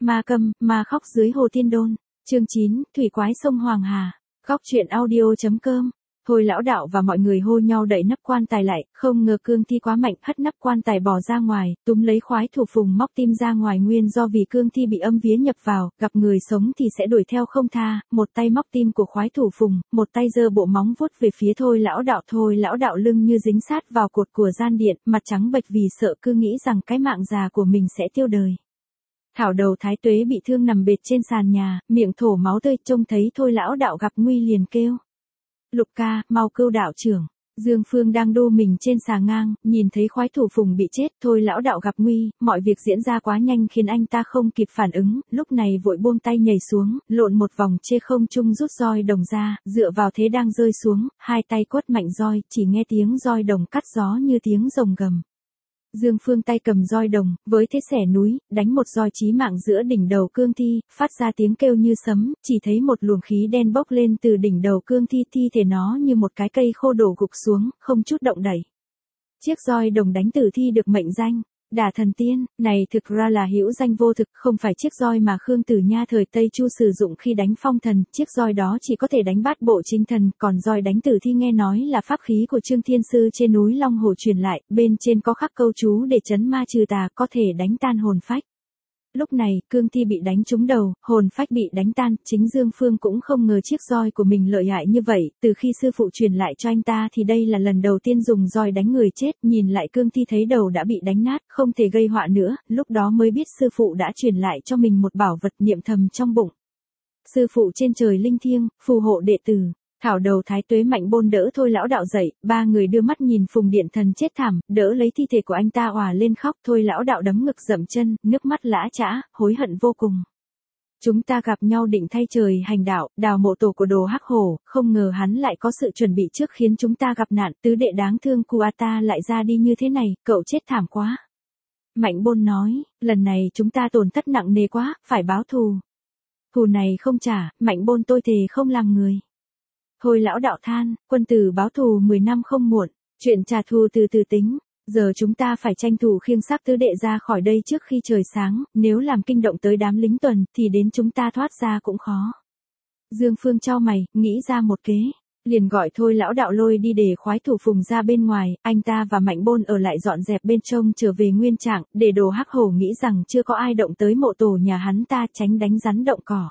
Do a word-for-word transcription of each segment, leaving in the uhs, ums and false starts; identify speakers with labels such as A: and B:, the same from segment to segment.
A: Ma câm, ma khóc dưới hồ Thiên Đôn. Chương chín, thủy quái sông Hoàng Hà. Góc truyện audio chấm com. Thôi lão đạo và mọi người hô nhau đẩy nắp quan tài lại, không ngờ cương thi quá mạnh, hất nắp quan tài bỏ ra ngoài, túm lấy khoái thủ phùng móc tim ra ngoài, nguyên do vì cương thi bị âm vía nhập vào, gặp người sống thì sẽ đuổi theo không tha, một tay móc tim của khoái thủ phùng, một tay giơ bộ móng vuốt về phía thôi lão đạo. Thôi lão đạo lưng như dính sát vào cột của gian điện, mặt trắng bệch vì sợ, cứ nghĩ rằng cái mạng già của mình sẽ tiêu đời. Thảo đầu thái tuế bị thương nằm bệt trên sàn nhà, miệng thổ máu tươi, trông thấy thôi lão đạo gặp nguy liền kêu: Lục ca, mau cứu đạo trưởng. Dương Phương đang đô mình trên xà ngang, nhìn thấy khoái thủ phùng bị chết, thôi lão đạo gặp nguy, mọi việc diễn ra quá nhanh khiến anh ta không kịp phản ứng, lúc này vội buông tay nhảy xuống, lộn một vòng chê không trung rút roi đồng ra, dựa vào thế đang rơi xuống, hai tay quất mạnh roi, chỉ nghe tiếng roi đồng cắt gió như tiếng rồng gầm. Dương Phương tay cầm roi đồng, với thế xẻ núi, đánh một roi chí mạng giữa đỉnh đầu cương thi, phát ra tiếng kêu như sấm, chỉ thấy một luồng khí đen bốc lên từ đỉnh đầu cương thi, thi thể nó như một cái cây khô đổ gục xuống, không chút động đậy. Chiếc roi đồng đánh tử thi được mệnh danh Đả Thần Tiên, này thực ra là hữu danh vô thực, không phải chiếc roi mà Khương Tử Nha thời Tây Chu sử dụng khi đánh phong thần, chiếc roi đó chỉ có thể đánh bát bộ chính thần, còn roi đánh tử thi nghe nói là pháp khí của Trương Thiên Sư trên núi Long Hồ truyền lại, bên trên có khắc câu chú để trấn ma trừ tà, có thể đánh tan hồn phách. Lúc này, cương thi bị đánh trúng đầu, hồn phách bị đánh tan, chính Dương Phương cũng không ngờ chiếc roi của mình lợi hại như vậy, từ khi sư phụ truyền lại cho anh ta thì đây là lần đầu tiên dùng roi đánh người chết, nhìn lại cương thi thấy đầu đã bị đánh nát, không thể gây họa nữa, lúc đó mới biết sư phụ đã truyền lại cho mình một bảo vật, niệm thầm trong bụng: Sư phụ trên trời linh thiêng, phù hộ đệ tử. Thảo đầu thái tuế mạnh bôn đỡ thôi lão đạo dậy, ba người đưa mắt nhìn Phùng Điện Thần chết thảm, đỡ lấy thi thể của anh ta òa lên khóc, thôi lão đạo đấm ngực dậm chân, nước mắt lã chã, hối hận vô cùng. Chúng ta gặp nhau định thay trời hành đạo, đào mộ tổ của Đồ Hắc Hổ, không ngờ hắn lại có sự chuẩn bị trước khiến chúng ta gặp nạn, tứ đệ đáng thương của ta lại ra đi như thế này, cậu chết thảm quá. Mạnh bôn nói, lần này chúng ta tổn thất nặng nề quá, phải báo thù. Thù này không trả, mạnh bôn tôi thề không làm người. Thôi lão đạo than, quân tử báo thù mười năm không muộn, chuyện trả thù từ từ tính, giờ chúng ta phải tranh thủ khiêng xác tứ đệ ra khỏi đây trước khi trời sáng, nếu làm kinh động tới đám lính tuần, thì đến chúng ta thoát ra cũng khó. Dương Phương chau mày, nghĩ ra một kế, liền gọi thôi lão đạo lôi đi để khoái thủ phùng ra bên ngoài, anh ta và mạnh bôn ở lại dọn dẹp bên trong trở về nguyên trạng, để Đồ Hắc Hổ nghĩ rằng chưa có ai động tới mộ tổ nhà hắn ta, tránh đánh rắn động cỏ.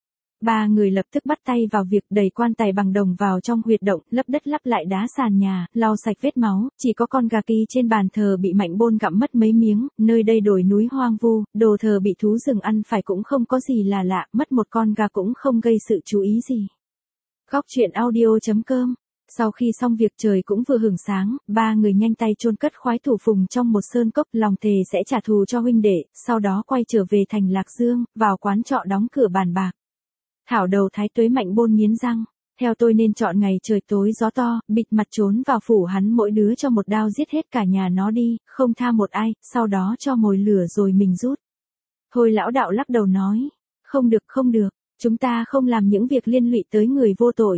A: Ba người lập tức bắt tay vào việc đẩy quan tài bằng đồng vào trong huyệt động, lấp đất lắp lại đá sàn nhà, lau sạch vết máu, chỉ có con gà kỳ trên bàn thờ bị mạnh bôn gặm mất mấy miếng, nơi đây đồi núi hoang vu, đồ thờ bị thú rừng ăn phải cũng không có gì là lạ, mất một con gà cũng không gây sự chú ý gì. Góc truyện audio chấm com. Sau khi xong việc trời cũng vừa hửng sáng, ba người nhanh tay chôn cất khoái thủ phùng trong một sơn cốc, lòng thề sẽ trả thù cho huynh đệ, sau đó quay trở về thành Lạc Dương, vào quán trọ đóng cửa bàn bạc. Thảo đầu thái tuế mạnh bôn nghiến răng, theo tôi nên chọn ngày trời tối gió to, bịt mặt trốn vào phủ hắn, mỗi đứa cho một đao giết hết cả nhà nó đi, không tha một ai, sau đó cho mồi lửa rồi mình rút. Thôi lão đạo lắc đầu nói, không được không được, chúng ta không làm những việc liên lụy tới người vô tội.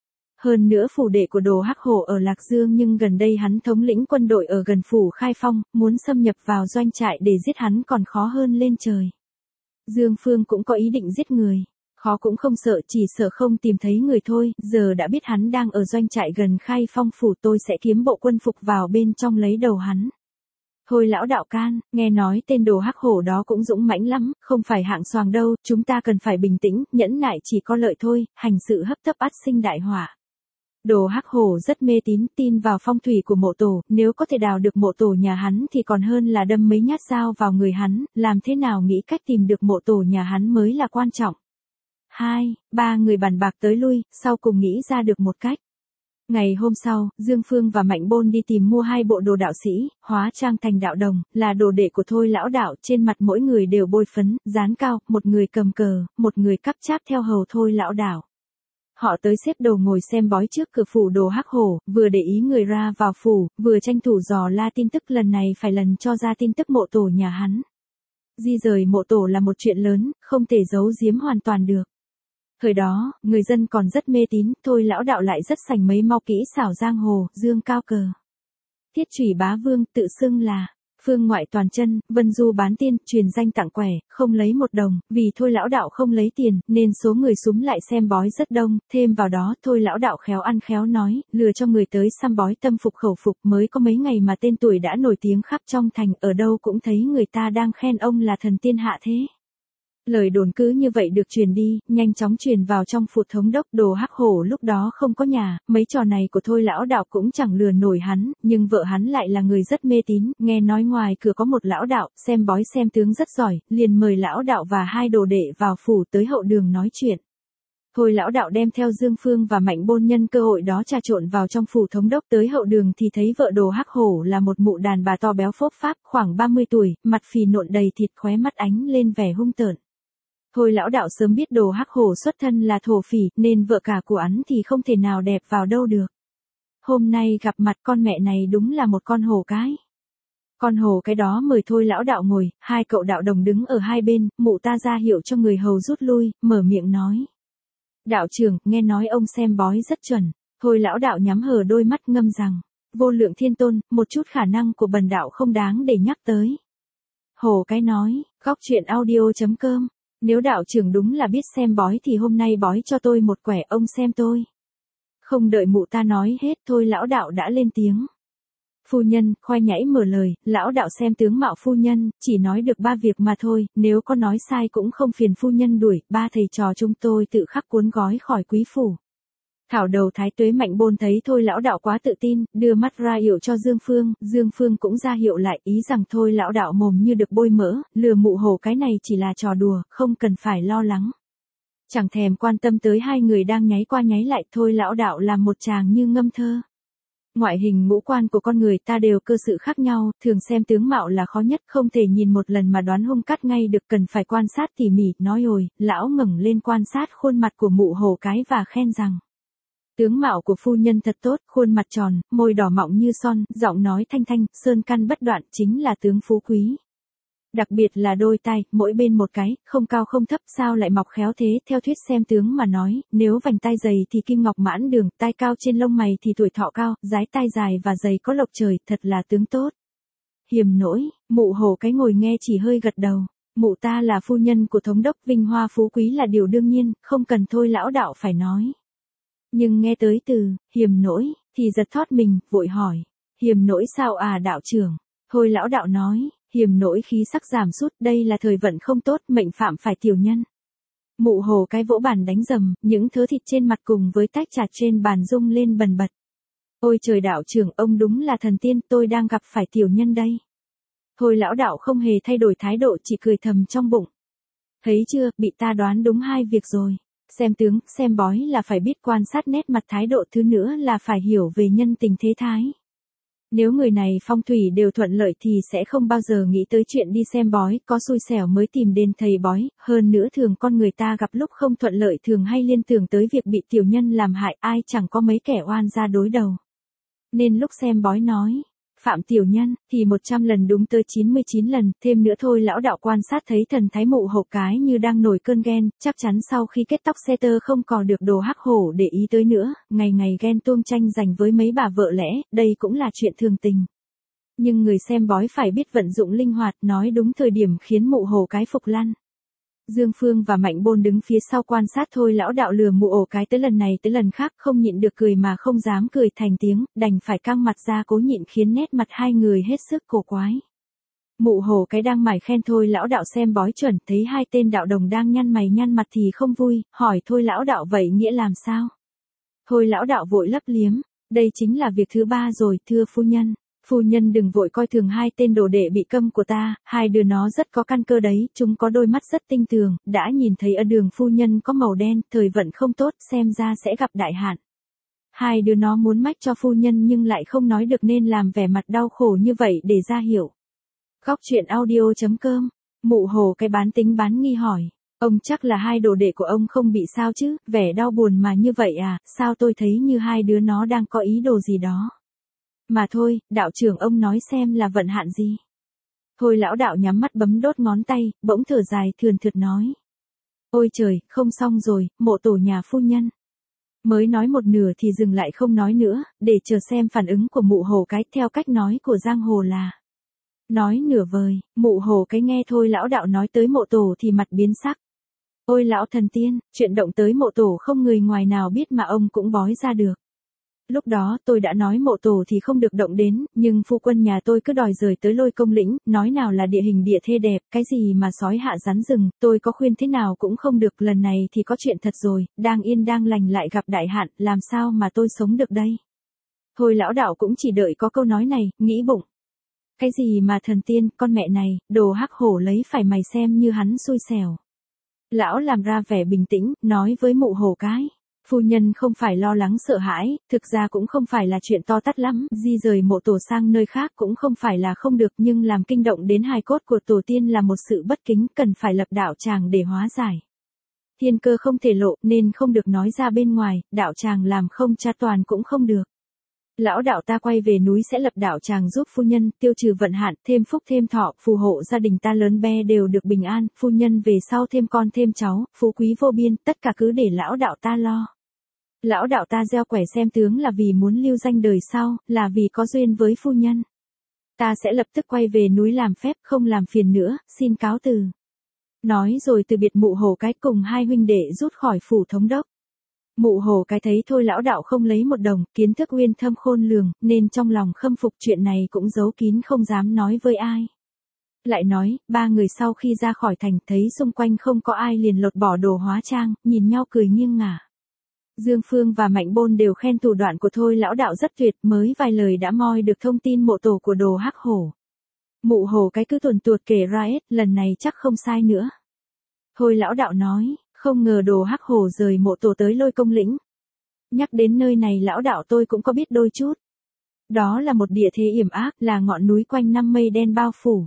A: Hơn nữa phủ đệ của Đồ Hắc Hổ ở Lạc Dương, nhưng gần đây hắn thống lĩnh quân đội ở gần phủ Khai Phong, muốn xâm nhập vào doanh trại để giết hắn còn khó hơn lên trời. Dương Phương cũng có ý định giết người. Khó cũng không sợ, chỉ sợ không tìm thấy người thôi, giờ đã biết hắn đang ở doanh trại gần Khai Phong phủ, tôi sẽ kiếm bộ quân phục vào bên trong lấy đầu hắn. Thôi lão đạo can, nghe nói tên Đồ Hắc Hổ đó cũng dũng mãnh lắm, không phải hạng xoàng đâu, chúng ta cần phải bình tĩnh, nhẫn nại chỉ có lợi thôi, hành sự hấp tấp ắt sinh đại họa. Đồ Hắc Hổ rất mê tín, tin vào phong thủy của mộ tổ, nếu có thể đào được mộ tổ nhà hắn thì còn hơn là đâm mấy nhát dao vào người hắn, làm thế nào nghĩ cách tìm được mộ tổ nhà hắn mới là quan trọng. Hai, ba người bàn bạc tới lui, sau cùng nghĩ ra được một cách. Ngày hôm sau, Dương Phương và Mạnh Bôn đi tìm mua hai bộ đồ đạo sĩ, hóa trang thành đạo đồng, là đồ đệ của thôi lão đạo, trên mặt mỗi người đều bôi phấn, dán cao, một người cầm cờ, một người cắp cháp theo hầu thôi lão đạo. Họ tới xếp đầu ngồi xem bói trước cửa phủ Đồ Hắc Hổ, vừa để ý người ra vào phủ, vừa tranh thủ dò la tin tức, lần này phải lần cho ra tin tức mộ tổ nhà hắn. Di rời mộ tổ là một chuyện lớn, không thể giấu giếm hoàn toàn được. Thời đó, người dân còn rất mê tín, thôi lão đạo lại rất sành mấy mau kỹ xảo giang hồ, dương cao cờ. Thiết Chủy Bá Vương tự xưng là Phương ngoại toàn chân, Vân Du bán tiên, truyền danh tặng quẻ, không lấy một đồng, vì thôi lão đạo không lấy tiền, nên số người súm lại xem bói rất đông, thêm vào đó, thôi lão đạo khéo ăn khéo nói, lừa cho người tới xăm bói tâm phục khẩu phục, mới có mấy ngày mà tên tuổi đã nổi tiếng khắp trong thành, ở đâu cũng thấy người ta đang khen ông là thần tiên hạ thế. Lời đồn cứ như vậy được truyền đi, nhanh chóng truyền vào trong phủ thống đốc. Đồ Hắc Hổ lúc đó không có nhà, mấy trò này của thôi lão đạo cũng chẳng lừa nổi hắn, nhưng vợ hắn lại là người rất mê tín, nghe nói ngoài cửa có một lão đạo, xem bói xem tướng rất giỏi, liền mời lão đạo và hai đồ đệ vào phủ tới hậu đường nói chuyện. Thôi lão đạo đem theo Dương Phương và Mạnh Bôn nhân cơ hội đó trà trộn vào trong phủ thống đốc. Tới hậu đường thì thấy vợ Đồ Hắc Hổ là một mụ đàn bà to béo phốp pháp, khoảng ba mươi tuổi, mặt phì nộn đầy thịt, khóe mắt ánh lên vẻ hung tợn. Thôi lão đạo sớm biết Đồ Hắc Hổ xuất thân là thổ phỉ, nên vợ cả của hắn thì không thể nào đẹp vào đâu được. Hôm nay gặp mặt con mẹ này đúng là một con hổ cái. Con hổ cái đó mời thôi lão đạo ngồi, hai cậu đạo đồng đứng ở hai bên, mụ ta ra hiệu cho người hầu rút lui, mở miệng nói. Đạo trưởng, nghe nói ông xem bói rất chuẩn. Thôi lão đạo nhắm hờ đôi mắt ngâm rằng, vô lượng thiên tôn, một chút khả năng của bần đạo không đáng để nhắc tới. Hổ cái nói, góc truyện audio chấm com. Nếu đạo trưởng đúng là biết xem bói thì hôm nay bói cho tôi một quẻ, ông xem tôi. Không đợi mụ ta nói hết, thôi lão đạo đã lên tiếng. Phu nhân, khoai nhảy mở lời, lão đạo xem tướng mạo phu nhân, chỉ nói được ba việc mà thôi, nếu có nói sai cũng không phiền phu nhân đuổi, ba thầy trò chúng tôi tự khắc cuốn gói khỏi quý phủ. Thảo đầu thái tuế Mạnh Bôn thấy thôi lão đạo quá tự tin, đưa mắt ra hiệu cho Dương Phương, Dương Phương cũng ra hiệu lại, ý rằng thôi lão đạo mồm như được bôi mỡ, lừa mụ hổ cái này chỉ là trò đùa, không cần phải lo lắng. Chẳng thèm quan tâm tới hai người đang nháy qua nháy lại, thôi lão đạo làm một tràng như ngâm thơ. Ngoại hình ngũ quan của con người ta đều cơ sự khác nhau, thường xem tướng mạo là khó nhất, không thể nhìn một lần mà đoán hung cắt ngay được, cần phải quan sát tỉ mỉ. Nói rồi, lão ngẩng lên quan sát khuôn mặt của mụ hổ cái và khen rằng. Tướng mạo của phu nhân thật tốt, khuôn mặt tròn, môi đỏ mọng như son, giọng nói thanh thanh, sơn căn bất đoạn, chính là tướng phú quý. Đặc biệt là đôi tai, mỗi bên một cái, không cao không thấp, sao lại mọc khéo thế. Theo thuyết xem tướng mà nói, nếu vành tai dày thì kim ngọc mãn đường, tai cao trên lông mày thì tuổi thọ cao, dái tai dài và dày có lộc trời, thật là tướng tốt. Hiềm nỗi, mụ hổ cái ngồi nghe chỉ hơi gật đầu. Mụ ta là phu nhân của thống đốc, vinh hoa phú quý là điều đương nhiên, không cần thôi lão đạo phải nói. Nhưng nghe tới từ, hiềm nỗi, thì giật thót mình, vội hỏi. Hiềm nỗi sao à đạo trưởng? Thôi lão đạo nói, hiềm nỗi khí sắc giảm sút, đây là thời vận không tốt, mệnh phạm phải tiểu nhân. Mụ hồ cái vỗ bàn đánh rầm, những thớ thịt trên mặt cùng với tách trà trên bàn rung lên bần bật. Ôi trời đạo trưởng, ông đúng là thần tiên, tôi đang gặp phải tiểu nhân đây. Thôi lão đạo không hề thay đổi thái độ, chỉ cười thầm trong bụng. Thấy chưa, bị ta đoán đúng hai việc rồi. Xem tướng, xem bói là phải biết quan sát nét mặt thái độ, thứ nữa là phải hiểu về nhân tình thế thái. Nếu người này phong thủy đều thuận lợi thì sẽ không bao giờ nghĩ tới chuyện đi xem bói, có xui xẻo mới tìm đến thầy bói, hơn nữa thường con người ta gặp lúc không thuận lợi thường hay liên tưởng tới việc bị tiểu nhân làm hại, ai chẳng có mấy kẻ oan ra đối đầu. Nên lúc xem bói nói, phạm tiểu nhân, thì một trăm lần đúng tới chín mươi chín lần, thêm nữa thôi lão đạo quan sát thấy thần thái mụ hậu cái như đang nổi cơn ghen, chắc chắn sau khi kết tóc xe tơ không còn được Đồ Hắc Hổ để ý tới nữa, ngày ngày ghen tuông tranh giành với mấy bà vợ lẽ, đây cũng là chuyện thường tình. Nhưng người xem bói phải biết vận dụng linh hoạt, nói đúng thời điểm khiến mụ hổ cái phục lăn. Dương Phương và Mạnh Bôn đứng phía sau quan sát thôi lão đạo lừa mụ ổ cái tới lần này tới lần khác, không nhịn được cười mà không dám cười thành tiếng, đành phải căng mặt ra cố nhịn, khiến nét mặt hai người hết sức cổ quái. Mụ hổ cái đang mải khen thôi lão đạo xem bói chuẩn, thấy hai tên đạo đồng đang nhăn mày nhăn mặt thì không vui, hỏi thôi lão đạo vậy nghĩa làm sao? Thôi lão đạo vội lấp liếm, đây chính là việc thứ ba rồi, thưa phu nhân. Phu nhân đừng vội coi thường hai tên đồ đệ bị câm của ta, hai đứa nó rất có căn cơ đấy, chúng có đôi mắt rất tinh tường, đã nhìn thấy ở đường phu nhân có màu đen, thời vận không tốt, xem ra sẽ gặp đại hạn. Hai đứa nó muốn mách cho phu nhân nhưng lại không nói được nên làm vẻ mặt đau khổ như vậy để ra hiểu. Góc truyện audio chấm com, mụ hồ cái bán tính bán nghi hỏi, ông chắc là hai đồ đệ của ông không bị sao chứ, vẻ đau buồn mà như vậy à, sao tôi thấy như hai đứa nó đang có ý đồ gì đó. Mà thôi, đạo trưởng ông nói xem là vận hạn gì. Thôi lão đạo nhắm mắt bấm đốt ngón tay, bỗng thở dài thườn thượt nói. Ôi trời, không xong rồi, mộ tổ nhà phu nhân. Mới nói một nửa thì dừng lại không nói nữa, để chờ xem phản ứng của mụ hồ cái. Theo cách nói của giang hồ là, Nói nửa vời, mụ hồ cái nghe thôi lão đạo nói tới mộ tổ thì mặt biến sắc. Ôi lão thần tiên, chuyện động tới mộ tổ không người ngoài nào biết mà ông cũng bói ra được. Lúc đó tôi đã nói mộ tổ thì không được động đến, nhưng phu quân nhà tôi cứ đòi rời tới Lôi Công lĩnh, nói nào là địa hình địa thê đẹp, cái gì mà sói hạ rắn rừng, tôi có khuyên thế nào cũng không được, lần này thì có chuyện thật rồi, đang yên đang lành lại gặp đại hạn, làm sao mà tôi sống được đây. Thôi lão đạo cũng chỉ đợi có câu nói này, nghĩ bụng. Cái gì mà thần tiên, con mẹ này, đồ hắc hổ lấy phải mày xem như hắn xui xẻo. Lão làm ra vẻ bình tĩnh, nói với mụ hổ cái. Phu nhân không phải lo lắng sợ hãi, thực ra cũng không phải là chuyện to tát lắm, di rời mộ tổ sang nơi khác cũng không phải là không được, nhưng làm kinh động đến hài cốt của tổ tiên là một sự bất kính, cần phải lập đạo tràng để hóa giải. Thiên cơ không thể lộ nên không được nói ra bên ngoài, đạo tràng làm không cha toàn cũng không được. Lão đạo ta quay về núi sẽ lập đạo tràng giúp phu nhân, tiêu trừ vận hạn, thêm phúc thêm thọ, phù hộ gia đình ta lớn bé đều được bình an, phu nhân về sau thêm con thêm cháu, phú quý vô biên, tất cả cứ để lão đạo ta lo. Lão đạo ta gieo quẻ xem tướng là vì muốn lưu danh đời sau, là vì có duyên với phu nhân. Ta sẽ lập tức quay về núi làm phép, không làm phiền nữa, xin cáo từ. Nói rồi từ biệt mụ hồ cái cùng hai huynh đệ rút khỏi phủ thống đốc. Mụ hồ cái thấy thôi lão đạo không lấy một đồng, kiến thức uyên thâm khôn lường, nên trong lòng khâm phục, chuyện này cũng giấu kín không dám nói với ai. Lại nói, ba người sau khi ra khỏi thành thấy xung quanh không có ai liền lột bỏ đồ hóa trang, nhìn nhau cười nghiêng ngả. Dương Phương và Mạnh Bôn đều khen thủ đoạn của thôi lão đạo rất tuyệt, mới vài lời đã moi được thông tin mộ tổ của đồ hắc hổ. Mụ hồ cái cứ tuần tuột kể ra hết, lần này chắc không sai nữa. Thôi lão đạo nói, không ngờ đồ hắc hổ rời mộ tổ tới Lôi Công lĩnh. Nhắc đến nơi này lão đạo tôi cũng có biết đôi chút. Đó là một địa thế yểm ác, là ngọn núi quanh năm mây đen bao phủ.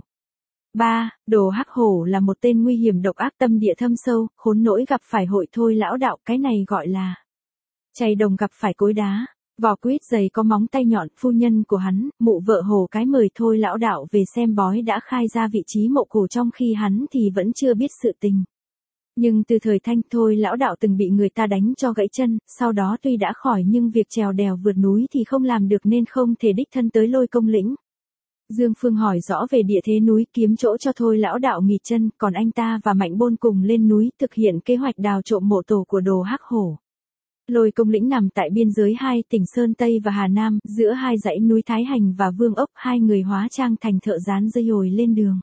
A: ba. Đồ hắc hổ là một tên nguy hiểm độc ác, tâm địa thâm sâu, khốn nỗi gặp phải hội thôi lão đạo, cái này gọi là chày đồng gặp phải cối đá. Vỏ quýt dày có móng tay nhọn, phu nhân của hắn, mụ vợ hồ cái mời thôi lão đạo về xem bói đã khai ra vị trí mộ cổ, trong khi hắn thì vẫn chưa biết sự tình. Nhưng từ thời Thanh thôi lão đạo từng bị người ta đánh cho gãy chân, sau đó tuy đã khỏi nhưng việc trèo đèo vượt núi thì không làm được nên không thể đích thân tới Lôi Công lĩnh. Dương Phương hỏi rõ về địa thế núi, kiếm chỗ cho thôi lão đạo nghỉ chân, còn anh ta và Mạnh Bôn cùng lên núi thực hiện kế hoạch đào trộm mộ tổ của đồ hắc hổ. Lôi Công lĩnh nằm tại biên giới hai tỉnh Sơn Tây và Hà Nam, giữa hai dãy núi Thái Hành và Vương Ốc, hai người hóa trang thành thợ rán dây hồi lên đường.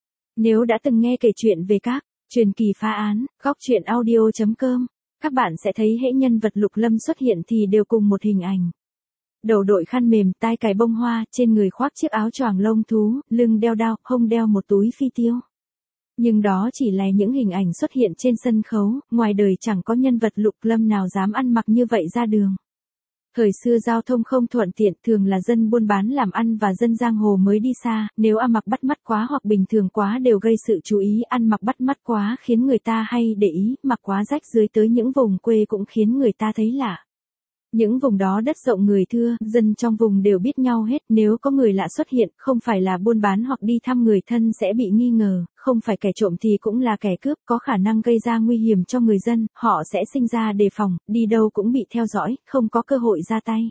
A: Nếu đã từng nghe kể chuyện về các truyền kỳ phá án, góc truyện audio chấm com, các bạn sẽ thấy hễ nhân vật Lục Lâm xuất hiện thì đều cùng một hình ảnh. Đầu đội khăn mềm, tai cài bông hoa, trên người khoác chiếc áo choàng lông thú, lưng đeo đao, hông đeo một túi phi tiêu. Nhưng đó chỉ là những hình ảnh xuất hiện trên sân khấu, ngoài đời chẳng có nhân vật Lục Lâm nào dám ăn mặc như vậy ra đường. Thời xưa giao thông không thuận tiện, thường là dân buôn bán làm ăn và dân giang hồ mới đi xa, nếu ăn mặc bắt mắt quá hoặc bình thường quá đều gây sự chú ý, ăn mặc bắt mắt quá khiến người ta hay để ý, mặc quá rách dưới tới những vùng quê cũng khiến người ta thấy lạ. Những vùng đó đất rộng người thưa, dân trong vùng đều biết nhau hết, nếu có người lạ xuất hiện, không phải là buôn bán hoặc đi thăm người thân sẽ bị nghi ngờ, không phải kẻ trộm thì cũng là kẻ cướp, có khả năng gây ra nguy hiểm cho người dân, họ sẽ sinh ra đề phòng, đi đâu cũng bị theo dõi, không có cơ hội ra tay.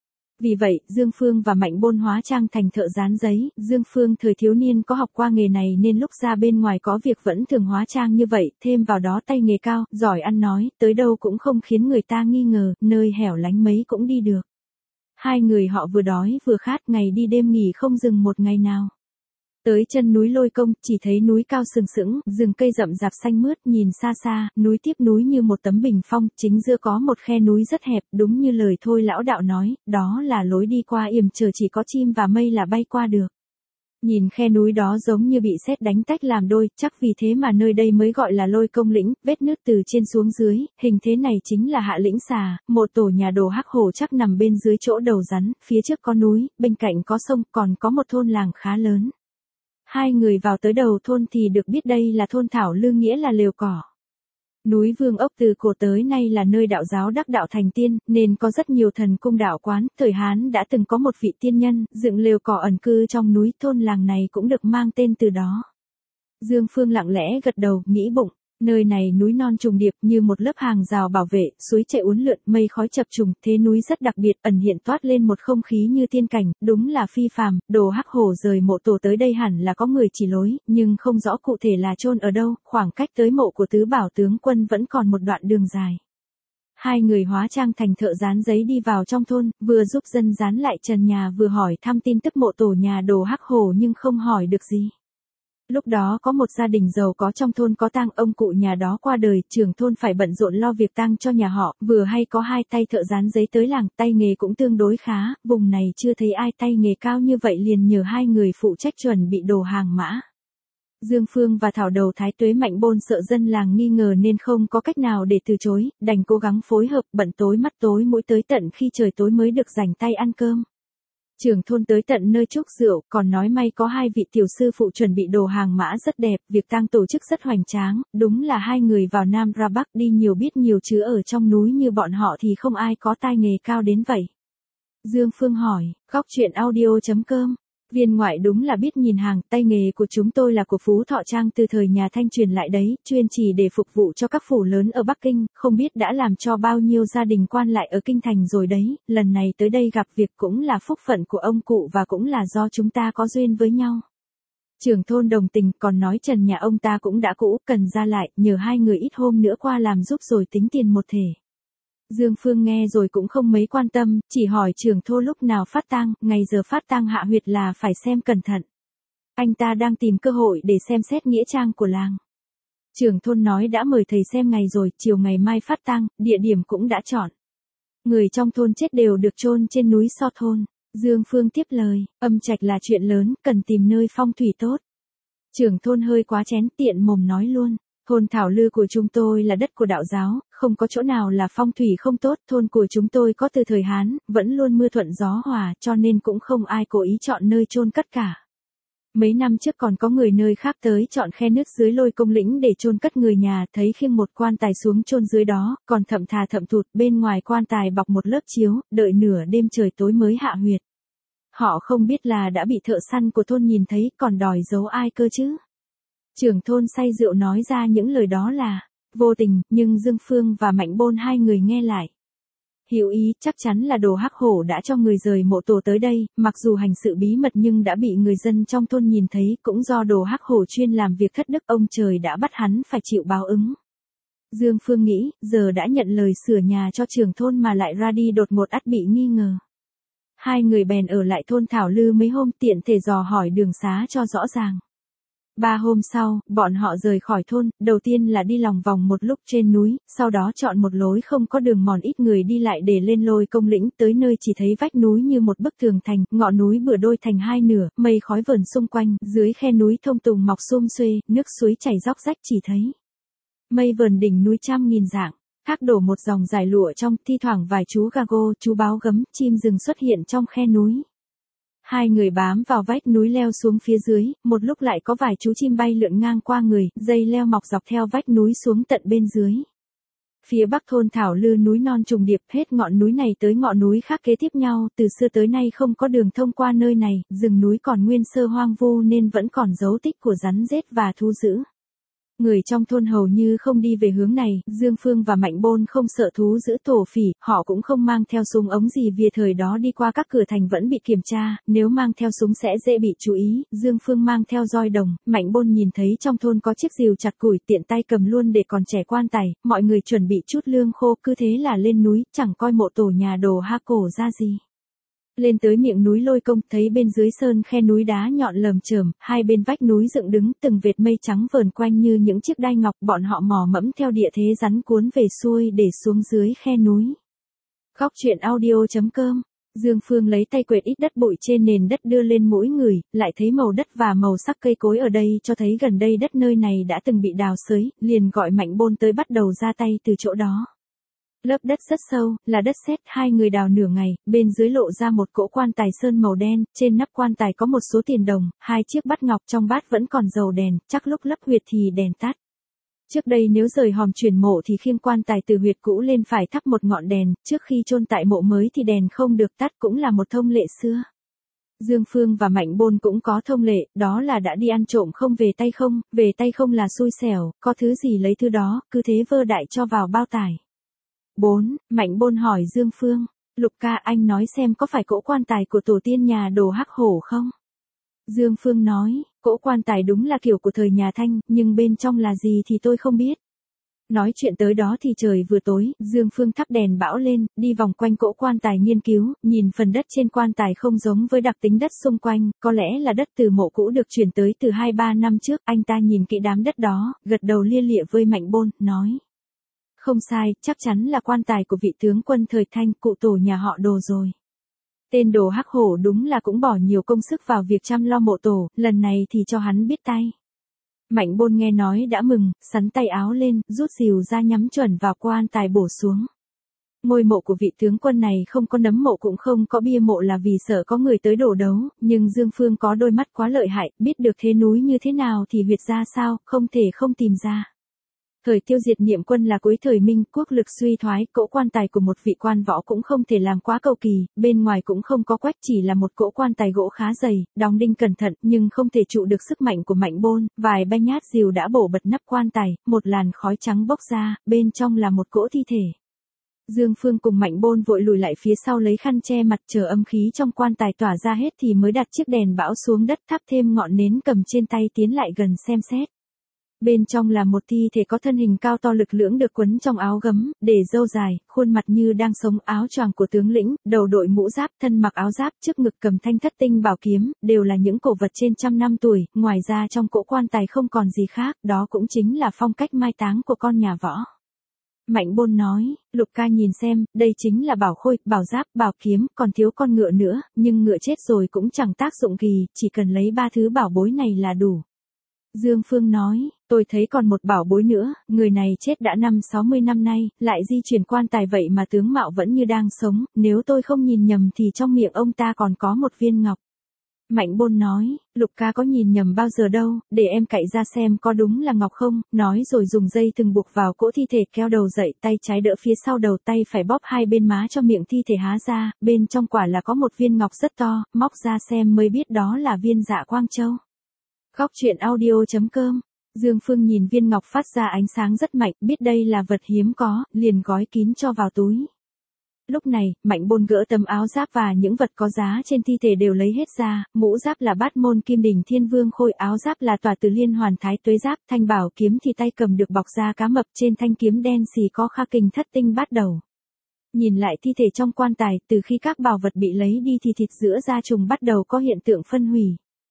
A: Vì vậy, Dương Phương và Mạnh Bôn hóa trang thành thợ dán giấy, Dương Phương thời thiếu niên có học qua nghề này nên lúc ra bên ngoài có việc vẫn thường hóa trang như vậy, thêm vào đó tay nghề cao, giỏi ăn nói, tới đâu cũng không khiến người ta nghi ngờ, nơi hẻo lánh mấy cũng đi được. Hai người họ vừa đói vừa khát, ngày đi đêm nghỉ không dừng một ngày nào. Tới chân núi Lôi Công, chỉ thấy núi cao sừng sững, rừng cây rậm rạp xanh mướt, nhìn xa xa, núi tiếp núi như một tấm bình phong, chính giữa có một khe núi rất hẹp, đúng như lời thôi lão đạo nói, đó là lối đi qua yểm trở, chỉ có chim và mây là bay qua được. Nhìn khe núi đó giống như bị sét đánh tách làm đôi, chắc vì thế mà nơi đây mới gọi là Lôi Công lĩnh, vết nứt từ trên xuống dưới, hình thế này chính là Hạ Lĩnh Xà, một tổ nhà đồ hắc hổ chắc nằm bên dưới chỗ đầu rắn, phía trước có núi, bên cạnh có sông, còn có một thôn làng khá lớn. Hai người vào tới đầu thôn thì được biết đây là thôn Thảo Lư, nghĩa là lều cỏ. Núi Vương Ốc từ cổ tới nay là nơi đạo giáo đắc đạo thành tiên, nên có rất nhiều thần cung đạo quán, thời Hán đã từng có một vị tiên nhân, dựng lều cỏ ẩn cư trong núi, thôn làng này cũng được mang tên từ đó. Dương Phương lặng lẽ gật đầu, nghĩ bụng, Nơi này núi non trùng điệp như một lớp hàng rào bảo vệ, suối chảy uốn lượn, mây khói chập trùng, thế núi rất đặc biệt, ẩn hiện toát lên một không khí như tiên cảnh, đúng là phi phàm. Đồ Hắc Hổ rời mộ tổ tới đây hẳn là có người chỉ lối, nhưng không rõ cụ thể là chôn ở đâu, khoảng cách tới mộ của tứ bảo tướng quân vẫn còn một đoạn đường dài. Hai người hóa trang thành thợ dán giấy đi vào trong thôn, vừa giúp dân dán lại trần nhà vừa hỏi thăm tin tức mộ tổ nhà Đồ Hắc Hổ nhưng không hỏi được gì. Lúc đó có một gia đình giàu có trong thôn có tang, ông cụ nhà đó qua đời, trưởng thôn phải bận rộn lo việc tang cho nhà họ, vừa hay có hai tay thợ dán giấy tới làng, tay nghề cũng tương đối khá, vùng này chưa thấy ai tay nghề cao như vậy liền nhờ hai người phụ trách chuẩn bị đồ hàng mã. Dương Phương và Thảo Đầu Thái Tuế Mạnh Bôn sợ dân làng nghi ngờ nên không có cách nào để từ chối, đành cố gắng phối hợp, bận tối mắt tối mũi tới tận khi trời tối mới được rảnh tay ăn cơm. Trưởng thôn tới tận nơi chúc rượu, còn nói may có hai vị tiểu sư phụ chuẩn bị đồ hàng mã rất đẹp, việc tang tổ chức rất hoành tráng, đúng là hai người vào Nam ra Bắc đi nhiều biết nhiều chứ ở trong núi như bọn họ thì không ai có tai nghề cao đến vậy. Dương Phương hỏi, góc truyện audio chấm com. Viên ngoại đúng là biết nhìn hàng, tay nghề của chúng tôi là của Phú Thọ Trang từ thời nhà Thanh truyền lại đấy, chuyên chỉ để phục vụ cho các phủ lớn ở Bắc Kinh, không biết đã làm cho bao nhiêu gia đình quan lại ở Kinh Thành rồi đấy, lần này tới đây gặp việc cũng là phúc phận của ông cụ và cũng là do chúng ta có duyên với nhau. Trưởng thôn đồng tình, còn nói trần nhà ông ta cũng đã cũ, cần ra lại, nhờ hai người ít hôm nữa qua làm giúp rồi tính tiền một thể. Dương Phương nghe rồi cũng không mấy quan tâm, chỉ hỏi trưởng thôn lúc nào phát tang, ngày giờ phát tang hạ huyệt là phải xem cẩn thận. Anh ta đang tìm cơ hội để xem xét nghĩa trang của làng. Trưởng thôn nói đã mời thầy xem ngày rồi, chiều ngày mai phát tang, địa điểm cũng đã chọn. Người trong thôn chết đều được chôn trên núi So thôn. Dương Phương tiếp lời, âm trạch là chuyện lớn, cần tìm nơi phong thủy tốt. Trưởng thôn hơi quá chén tiện mồm nói luôn. Thôn Thảo Lư của chúng tôi là đất của đạo giáo, không có chỗ nào là phong thủy không tốt, thôn của chúng tôi có từ thời Hán, vẫn luôn mưa thuận gió hòa cho nên cũng không ai cố ý chọn nơi chôn cất cả. Mấy năm trước còn có người nơi khác tới chọn khe nước dưới Lôi Công Lĩnh để chôn cất người nhà, thấy khiêng một quan tài xuống chôn dưới đó, còn thậm thà thậm thụt bên ngoài quan tài bọc một lớp chiếu, đợi nửa đêm trời tối mới hạ huyệt. Họ không biết là đã bị thợ săn của thôn nhìn thấy, còn đòi giấu ai cơ chứ. Trưởng thôn say rượu nói ra những lời đó là vô tình, nhưng Dương Phương và Mạnh Bôn hai người nghe lại. Hiểu ý, chắc chắn là Đồ Hắc Hổ đã cho người rời mộ tổ tới đây, mặc dù hành sự bí mật nhưng đã bị người dân trong thôn nhìn thấy, cũng do Đồ Hắc Hổ chuyên làm việc thất đức, ông trời đã bắt hắn phải chịu báo ứng. Dương Phương nghĩ, giờ đã nhận lời sửa nhà cho trưởng thôn mà lại ra đi đột ngột ắt bị nghi ngờ. Hai người bèn ở lại thôn Thảo Lư mấy hôm tiện thể dò hỏi đường xá cho rõ ràng. Ba hôm sau, bọn họ rời khỏi thôn, đầu tiên là đi lòng vòng một lúc trên núi, sau đó chọn một lối không có đường mòn ít người đi lại để lên Lôi Công Lĩnh, tới nơi chỉ thấy vách núi như một bức tường thành, ngọn núi bửa đôi thành hai nửa, mây khói vờn xung quanh, dưới khe núi thông tùng mọc sum xuê, nước suối chảy róc rách chỉ thấy. Mây vờn đỉnh núi trăm nghìn dạng, thác đổ một dòng dài lụa trong, thi thoảng vài chú gà gô, chú báo gấm, chim rừng xuất hiện trong khe núi. Hai người bám vào vách núi leo xuống phía dưới, một lúc lại có vài chú chim bay lượn ngang qua người, dây leo mọc dọc theo vách núi xuống tận bên dưới. Phía bắc thôn Thảo Lư núi non trùng điệp, hết ngọn núi này tới ngọn núi khác kế tiếp nhau, từ xưa tới nay không có đường thông qua nơi này, rừng núi còn nguyên sơ hoang vu nên vẫn còn dấu tích của rắn rết và thú dữ. Người trong thôn hầu như không đi về hướng này, Dương Phương và Mạnh Bôn không sợ thú giữ thổ phỉ, họ cũng không mang theo súng ống gì vì thời đó đi qua các cửa thành vẫn bị kiểm tra, nếu mang theo súng sẽ dễ bị chú ý. Dương Phương mang theo roi đồng, Mạnh Bôn nhìn thấy trong thôn có chiếc rìu chặt củi tiện tay cầm luôn để còn trẻ quan tài, mọi người chuẩn bị chút lương khô, cứ thế là lên núi, chẳng coi mộ tổ nhà Đồ Hắc Hổ ra gì. Lên tới miệng núi Lôi Công, thấy bên dưới sơn khe núi đá nhọn lởm chởm, hai bên vách núi dựng đứng từng vệt mây trắng vờn quanh như những chiếc đai ngọc, bọn họ mò mẫm theo địa thế rắn cuốn về xuôi để xuống dưới khe núi. Góc truyện audio chấm com. Dương Phương lấy tay quệt ít đất bụi trên nền đất đưa lên mũi người, lại thấy màu đất và màu sắc cây cối ở đây cho thấy gần đây đất nơi này đã từng bị đào xới, liền gọi Mạnh Bôn tới bắt đầu ra tay từ chỗ đó. Lớp đất rất sâu, là đất sét, hai người đào nửa ngày, bên dưới lộ ra một cỗ quan tài sơn màu đen, trên nắp quan tài có một số tiền đồng, hai chiếc bát ngọc, trong bát vẫn còn dầu đèn, chắc lúc lấp huyệt thì đèn tắt. Trước đây nếu rời hòm chuyển mộ thì khiêng quan tài từ huyệt cũ lên phải thắp một ngọn đèn, trước khi chôn tại mộ mới thì đèn không được tắt, cũng là một thông lệ xưa. Dương Phương và Mạnh Bôn cũng có thông lệ, đó là đã đi ăn trộm không về tay không, về tay không là xui xẻo, có thứ gì lấy thứ đó, cứ thế vơ đại cho vào bao tải. bốn. Mạnh Bôn hỏi Dương Phương, Lục ca anh nói xem có phải cỗ quan tài của tổ tiên nhà Đồ Hắc Hổ không? Dương Phương nói, cỗ quan tài đúng là kiểu của thời nhà Thanh, nhưng bên trong là gì thì tôi không biết. Nói chuyện tới đó thì trời vừa tối, Dương Phương thắp đèn bão lên, đi vòng quanh cỗ quan tài nghiên cứu, nhìn phần đất trên quan tài không giống với đặc tính đất xung quanh, có lẽ là đất từ mộ cũ được chuyển tới từ hai ba năm trước, anh ta nhìn kỹ đám đất đó, gật đầu lia lịa với Mạnh Bôn, nói. Không sai, chắc chắn là quan tài của vị tướng quân thời Thanh, cụ tổ nhà họ Đồ rồi. Tên Đồ Hắc Hổ đúng là cũng bỏ nhiều công sức vào việc chăm lo mộ tổ, lần này thì cho hắn biết tay. Mạnh Bôn nghe nói đã mừng, sắn tay áo lên, rút rìu ra nhắm chuẩn vào quan tài bổ xuống. Ngôi mộ của vị tướng quân này không có nấm mộ cũng không có bia mộ là vì sợ có người tới đổ đấu, nhưng Dương Phương có đôi mắt quá lợi hại, biết được thế núi như thế nào thì huyệt ra sao, không thể không tìm ra. Thời tiêu diệt Niệm Quân là cuối thời Minh, quốc lực suy thoái, cỗ quan tài của một vị quan võ cũng không thể làm quá cầu kỳ, bên ngoài cũng không có quách, chỉ là một cỗ quan tài gỗ khá dày, đóng đinh cẩn thận, nhưng không thể trụ được sức mạnh của Mạnh Bôn, vài bay nhát rìu đã bổ bật nắp quan tài, một làn khói trắng bốc ra, bên trong là một cỗ thi thể. Dương Phương cùng Mạnh Bôn vội lùi lại phía sau lấy khăn che mặt chờ âm khí trong quan tài tỏa ra hết thì mới đặt chiếc đèn bão xuống đất thắp thêm ngọn nến cầm trên tay tiến lại gần xem xét. Bên trong là một thi thể có thân hình cao to lực lưỡng được quấn trong áo gấm, để râu dài, khuôn mặt như đang sống, áo choàng của tướng lĩnh, đầu đội mũ giáp, thân mặc áo giáp, trước ngực cầm thanh thất tinh bảo kiếm, đều là những cổ vật trên trăm năm tuổi, ngoài ra trong cỗ quan tài không còn gì khác, đó cũng chính là phong cách mai táng của con nhà võ. Mạnh Bôn nói, Lục ca nhìn xem, đây chính là bảo khôi, bảo giáp, bảo kiếm, còn thiếu con ngựa nữa, nhưng ngựa chết rồi cũng chẳng tác dụng gì, chỉ cần lấy ba thứ bảo bối này là đủ. Dương Phương nói, tôi thấy còn một bảo bối nữa, người này chết đã năm sáu mươi năm nay, lại di chuyển quan tài vậy mà tướng mạo vẫn như đang sống, nếu tôi không nhìn nhầm thì trong miệng ông ta còn có một viên ngọc. Mạnh Bôn nói, Lục ca có nhìn nhầm bao giờ đâu, để em cậy ra xem có đúng là ngọc không, nói rồi dùng dây thừng buộc vào cỗ thi thể kéo đầu dậy, tay trái đỡ phía sau đầu, tay phải bóp hai bên má cho miệng thi thể há ra, bên trong quả là có một viên ngọc rất to, móc ra xem mới biết đó là viên Dạ Quang Châu. Góc truyện audio chấm com. Dương Phương nhìn viên ngọc phát ra ánh sáng rất mạnh, biết đây là vật hiếm có, liền gói kín cho vào túi. Lúc này, Mạnh Bôn gỡ tấm áo giáp và những vật có giá trên thi thể đều lấy hết ra, mũ giáp là Bát Môn Kim Đỉnh Thiên Vương Khôi, áo giáp là Tỏa Từ Liên Hoàn Thái Tuế Giáp, thanh bảo kiếm thì tay cầm được bọc da cá mập, trên thanh kiếm đen xì có kha kình thất tinh bát đầu. Nhìn lại thi thể trong quan tài, từ khi các bảo vật bị lấy đi thì thịt giữa da trùng bắt đầu có hiện tượng phân hủy.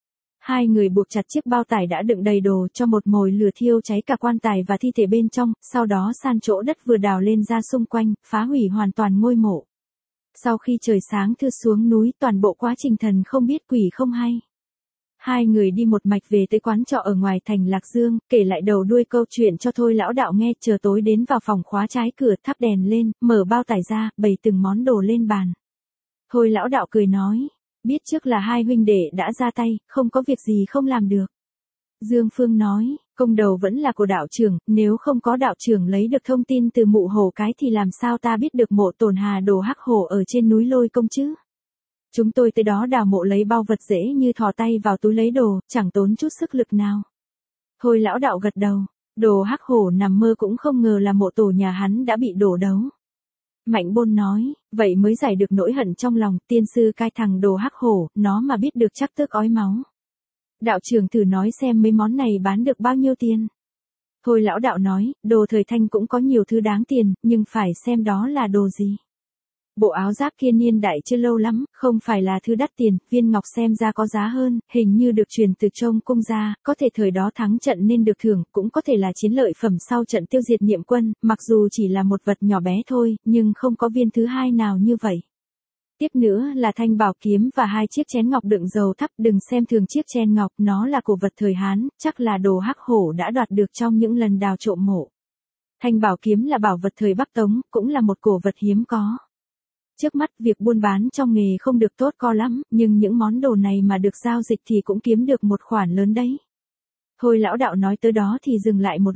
A: Hai người buộc chặt chiếc bao tải đã đựng đầy đồ cho một mồi lửa thiêu cháy cả quan tài và thi thể bên trong, sau đó san chỗ đất vừa đào lên ra xung quanh, phá hủy hoàn toàn ngôi mộ. Sau khi trời sáng thưa xuống núi, toàn bộ quá trình thần không biết quỷ không hay. Hai người đi một mạch về tới quán trọ ở ngoài thành Lạc Dương, kể lại đầu đuôi câu chuyện cho Thôi lão đạo nghe, chờ tối đến vào phòng khóa trái cửa, thắp đèn lên, mở bao tải ra, bày từng món đồ lên bàn. Thôi lão đạo cười nói, biết trước là hai huynh đệ đã ra tay, không có việc gì không làm được. Dương Phương nói, công đầu vẫn là của đạo trưởng, nếu không có đạo trưởng lấy được thông tin từ mụ hổ cái thì làm sao ta biết được mộ tổn hà Đồ Hắc Hổ ở trên núi Lôi Công chứ? Chúng tôi tới đó đào mộ lấy bao vật dễ như thò tay vào túi lấy đồ, chẳng tốn chút sức lực nào. Thôi lão đạo gật đầu, Đồ Hắc Hổ nằm mơ cũng không ngờ là mộ tổ nhà hắn đã bị đổ đấu. Mạnh Bôn nói, vậy mới giải được nỗi hận trong lòng, tiên sư cai thằng Đồ Hắc Hổ, nó mà biết được chắc tức ói máu. Đạo trưởng thử nói xem mấy món này bán được bao nhiêu tiền. Thôi lão đạo nói, đồ thời Thanh cũng có nhiều thứ đáng tiền, nhưng phải xem đó là đồ gì. Bộ áo giáp kia niên đại chưa lâu lắm, không phải là thứ đắt tiền, viên ngọc xem ra có giá hơn, hình như được truyền từ Trông Cung ra, có thể thời đó thắng trận nên được thưởng, cũng có thể là chiến lợi phẩm sau trận tiêu diệt Niệm Quân, mặc dù chỉ là một vật nhỏ bé thôi, nhưng không có viên thứ hai nào như vậy. Tiếp nữa là thanh bảo kiếm và hai chiếc chén ngọc đựng dầu thắp, đừng xem thường chiếc chén ngọc, nó là cổ vật thời Hán, chắc là Đồ Hắc Hổ đã đoạt được trong những lần đào trộm mộ. Thanh bảo kiếm là bảo vật thời Bắc Tống, cũng là một cổ vật hiếm có. Trước mắt việc buôn bán trong nghề không được tốt co lắm, nhưng những món đồ này mà được giao dịch thì cũng kiếm được một khoản lớn đấy. Thôi lão đạo nói tới đó thì dừng lại một lúc,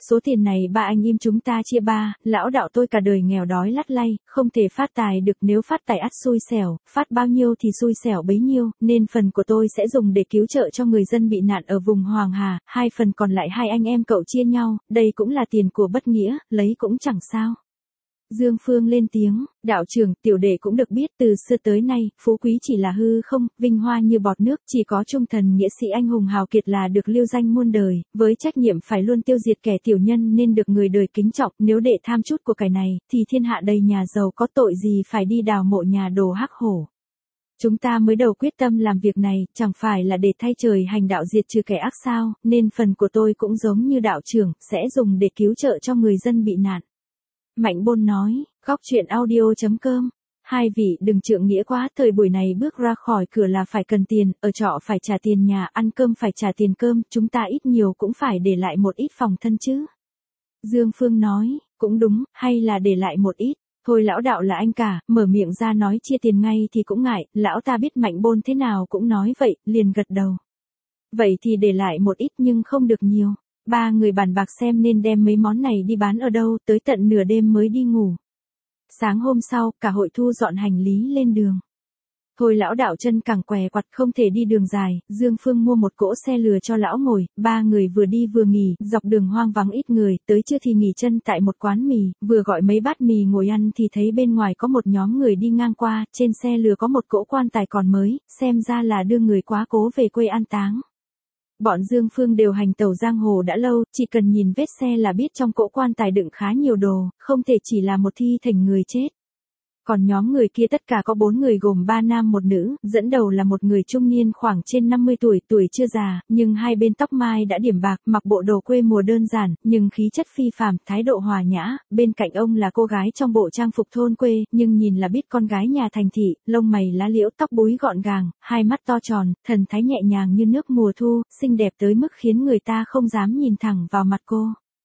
A: số tiền này ba anh em chúng ta chia ba, lão đạo tôi cả đời nghèo đói lắt lay, không thể phát tài được, nếu phát tài ắt xui xẻo, phát bao nhiêu thì xui xẻo bấy nhiêu, nên phần của tôi sẽ dùng để cứu trợ cho người dân bị nạn ở vùng Hoàng Hà, hai phần còn lại hai anh em cậu chia nhau, đây cũng là tiền của bất nghĩa, lấy cũng chẳng sao. Dương Phương lên tiếng, đạo trưởng, tiểu đệ cũng được biết từ xưa tới nay, phú quý chỉ là hư không, vinh hoa như bọt nước, chỉ có trung thần nghĩa sĩ anh hùng hào kiệt là được lưu danh muôn đời, với trách nhiệm phải luôn tiêu diệt kẻ tiểu nhân nên được người đời kính trọng, nếu đệ tham chút của cải này, thì thiên hạ đầy nhà giàu, có tội gì phải đi đào mộ nhà đồ hắc hổ. Chúng ta mới đầu quyết tâm làm việc này, chẳng phải là để thay trời hành đạo diệt trừ kẻ ác sao, nên phần của tôi cũng giống như đạo trưởng, sẽ dùng để cứu trợ cho người dân bị nạn. Mạnh Bôn nói, góc chuyện audio chấm com. Hai vị đừng trượng nghĩa quá, thời buổi này bước ra khỏi cửa là phải cần tiền, ở trọ phải trả tiền nhà, ăn cơm phải trả tiền cơm, chúng ta ít nhiều cũng phải để lại một ít phòng thân chứ. Dương Phương nói, cũng đúng, hay là để lại một ít. Thôi lão đạo là anh cả, mở miệng ra nói chia tiền ngay thì cũng ngại, lão ta biết Mạnh Bôn thế nào cũng nói vậy, liền gật đầu. Vậy thì để lại một ít nhưng không được nhiều. Ba người bàn bạc xem nên đem mấy món này đi bán ở đâu, tới tận nửa đêm mới đi ngủ. Sáng hôm sau, cả hội thu dọn hành lý lên đường. Thôi lão đạo chân cẳng què quặt không thể đi đường dài, Dương Phương mua một cỗ xe lừa cho lão ngồi, ba người vừa đi vừa nghỉ, dọc đường hoang vắng ít người, tới trưa thì nghỉ chân tại một quán mì, vừa gọi mấy bát mì ngồi ăn thì thấy bên ngoài có một nhóm người đi ngang qua, trên xe lừa có một cỗ quan tài còn mới, xem ra là đưa người quá cố về quê an táng. Bọn Dương Phương đều hành tẩu giang hồ đã lâu, chỉ cần nhìn vết xe là biết trong cỗ quan tài đựng khá nhiều đồ, không thể chỉ là một thi thể người chết. Còn nhóm người kia tất cả có bốn người gồm ba nam một nữ, dẫn đầu là một người trung niên khoảng trên năm mươi tuổi, tuổi chưa già, nhưng hai bên tóc mai đã điểm bạc, mặc bộ đồ quê mùa đơn giản, nhưng khí chất phi phàm, thái độ hòa nhã, bên cạnh ông là cô gái trong bộ trang phục thôn quê, nhưng nhìn là biết con gái nhà thành thị, lông mày lá liễu, tóc búi gọn gàng, hai mắt to tròn, thần thái nhẹ nhàng như nước mùa thu, xinh đẹp tới mức khiến người ta không dám nhìn thẳng vào mặt cô.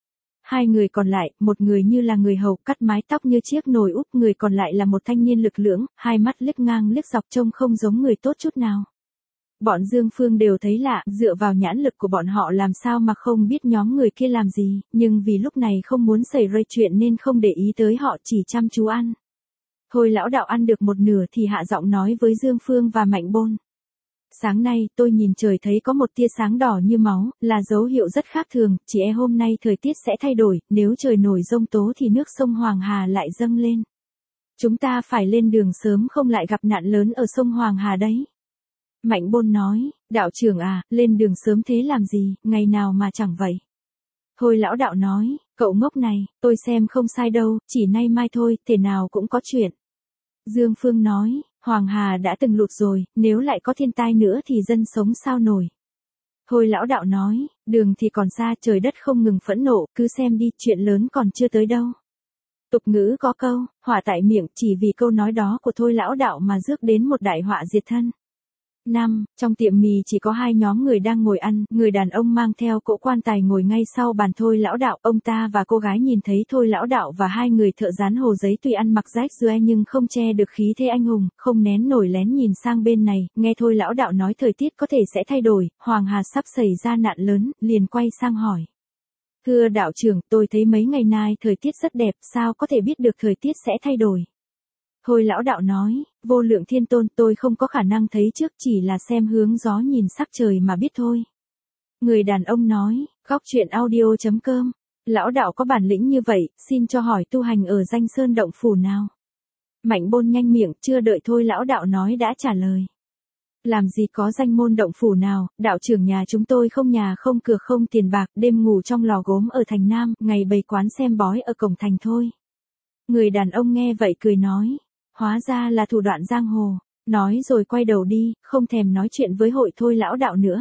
A: Hai người còn lại, một người như là người hầu cắt mái tóc như chiếc nồi úp, người còn lại là một thanh niên lực lưỡng, hai mắt liếc ngang liếc dọc trông không giống người tốt chút nào. Bọn Dương Phương đều thấy lạ, dựa vào nhãn lực của bọn họ làm sao mà không biết nhóm người kia làm gì, nhưng vì lúc này không muốn xảy ra chuyện nên không để ý tới họ, chỉ chăm chú ăn. Thôi lão đạo ăn được một nửa thì hạ giọng nói với Dương Phương và Mạnh Bôn. Sáng nay, tôi nhìn trời thấy có một tia sáng đỏ như máu, là dấu hiệu rất khác thường, chỉ e hôm nay thời tiết sẽ thay đổi, nếu trời nổi giông tố thì nước sông Hoàng Hà lại dâng lên. Chúng ta phải lên đường sớm không lại gặp nạn lớn ở sông Hoàng Hà đấy. Mạnh Bôn nói, đạo trưởng à, lên đường sớm thế làm gì, ngày nào mà chẳng vậy. Thôi lão đạo nói, cậu ngốc này, tôi xem không sai đâu, chỉ nay mai thôi, thể nào cũng có chuyện. Dương Phương nói, Hoàng Hà đã từng lụt rồi, nếu lại có thiên tai nữa thì dân sống sao nổi. Thôi lão đạo nói, đường thì còn xa, trời đất không ngừng phẫn nộ, cứ xem đi, chuyện lớn còn chưa tới đâu. Tục ngữ có câu, họa tại miệng, chỉ vì câu nói đó của thôi lão đạo mà rước đến một đại họa diệt thân. Năm, trong tiệm mì chỉ có hai nhóm người đang ngồi ăn, người đàn ông mang theo cỗ quan tài ngồi ngay sau bàn thôi lão đạo, ông ta và cô gái nhìn thấy thôi lão đạo và hai người thợ dán hồ giấy tuy ăn mặc rách rưới nhưng không che được khí thế anh hùng, không nén nổi lén nhìn sang bên này, nghe thôi lão đạo nói thời tiết có thể sẽ thay đổi, Hoàng Hà sắp xảy ra nạn lớn, liền quay sang hỏi. Thưa đạo trưởng, tôi thấy mấy ngày nay thời tiết rất đẹp, sao có thể biết được thời tiết sẽ thay đổi? Thôi lão đạo nói, vô lượng thiên tôn, tôi không có khả năng thấy trước, chỉ là xem hướng gió nhìn sắc trời mà biết thôi. Người đàn ông nói, góc chuyện audio chấm com, lão đạo có bản lĩnh như vậy, xin cho hỏi tu hành ở danh sơn động phủ nào? Mạnh Bôn nhanh miệng, chưa đợi thôi lão đạo nói đã trả lời. Làm gì có danh môn động phủ nào, đạo trưởng nhà chúng tôi không nhà không cửa không tiền bạc, đêm ngủ trong lò gốm ở thành Nam, ngày bày quán xem bói ở cổng thành thôi. Người đàn ông nghe vậy cười nói. Hóa ra là thủ đoạn giang hồ, nói rồi quay đầu đi, không thèm nói chuyện với hội thôi lão đạo nữa.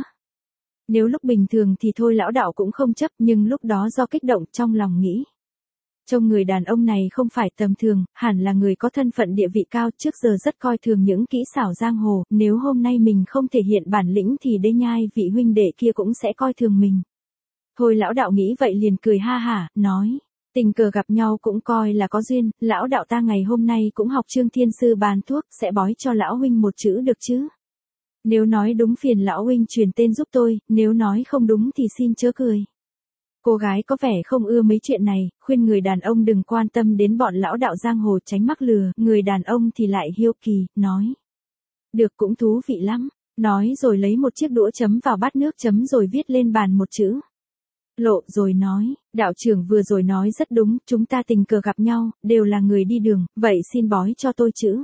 A: Nếu lúc bình thường thì thôi lão đạo cũng không chấp, nhưng lúc đó do kích động trong lòng nghĩ. Trông người đàn ông này không phải tầm thường, hẳn là người có thân phận địa vị cao, trước giờ rất coi thường những kỹ xảo giang hồ, nếu hôm nay mình không thể hiện bản lĩnh thì đê nhai vị huynh đệ kia cũng sẽ coi thường mình. Thôi lão đạo nghĩ vậy liền cười ha hả, nói. Tình cờ gặp nhau cũng coi là có duyên, lão đạo ta ngày hôm nay cũng học Trương Thiên Sư bán thuốc, sẽ bói cho lão huynh một chữ được chứ? Nếu nói đúng phiền lão huynh truyền tên giúp tôi, nếu nói không đúng thì xin chớ cười. Cô gái có vẻ không ưa mấy chuyện này, khuyên người đàn ông đừng quan tâm đến bọn lão đạo giang hồ tránh mắc lừa, người đàn ông thì lại hiếu kỳ, nói. Được, cũng thú vị lắm, nói rồi lấy một chiếc đũa chấm vào bát nước chấm rồi viết lên bàn một chữ. Lộ rồi nói, đạo trưởng vừa rồi nói rất đúng, chúng ta tình cờ gặp nhau, đều là người đi đường, vậy xin bói cho tôi chữ.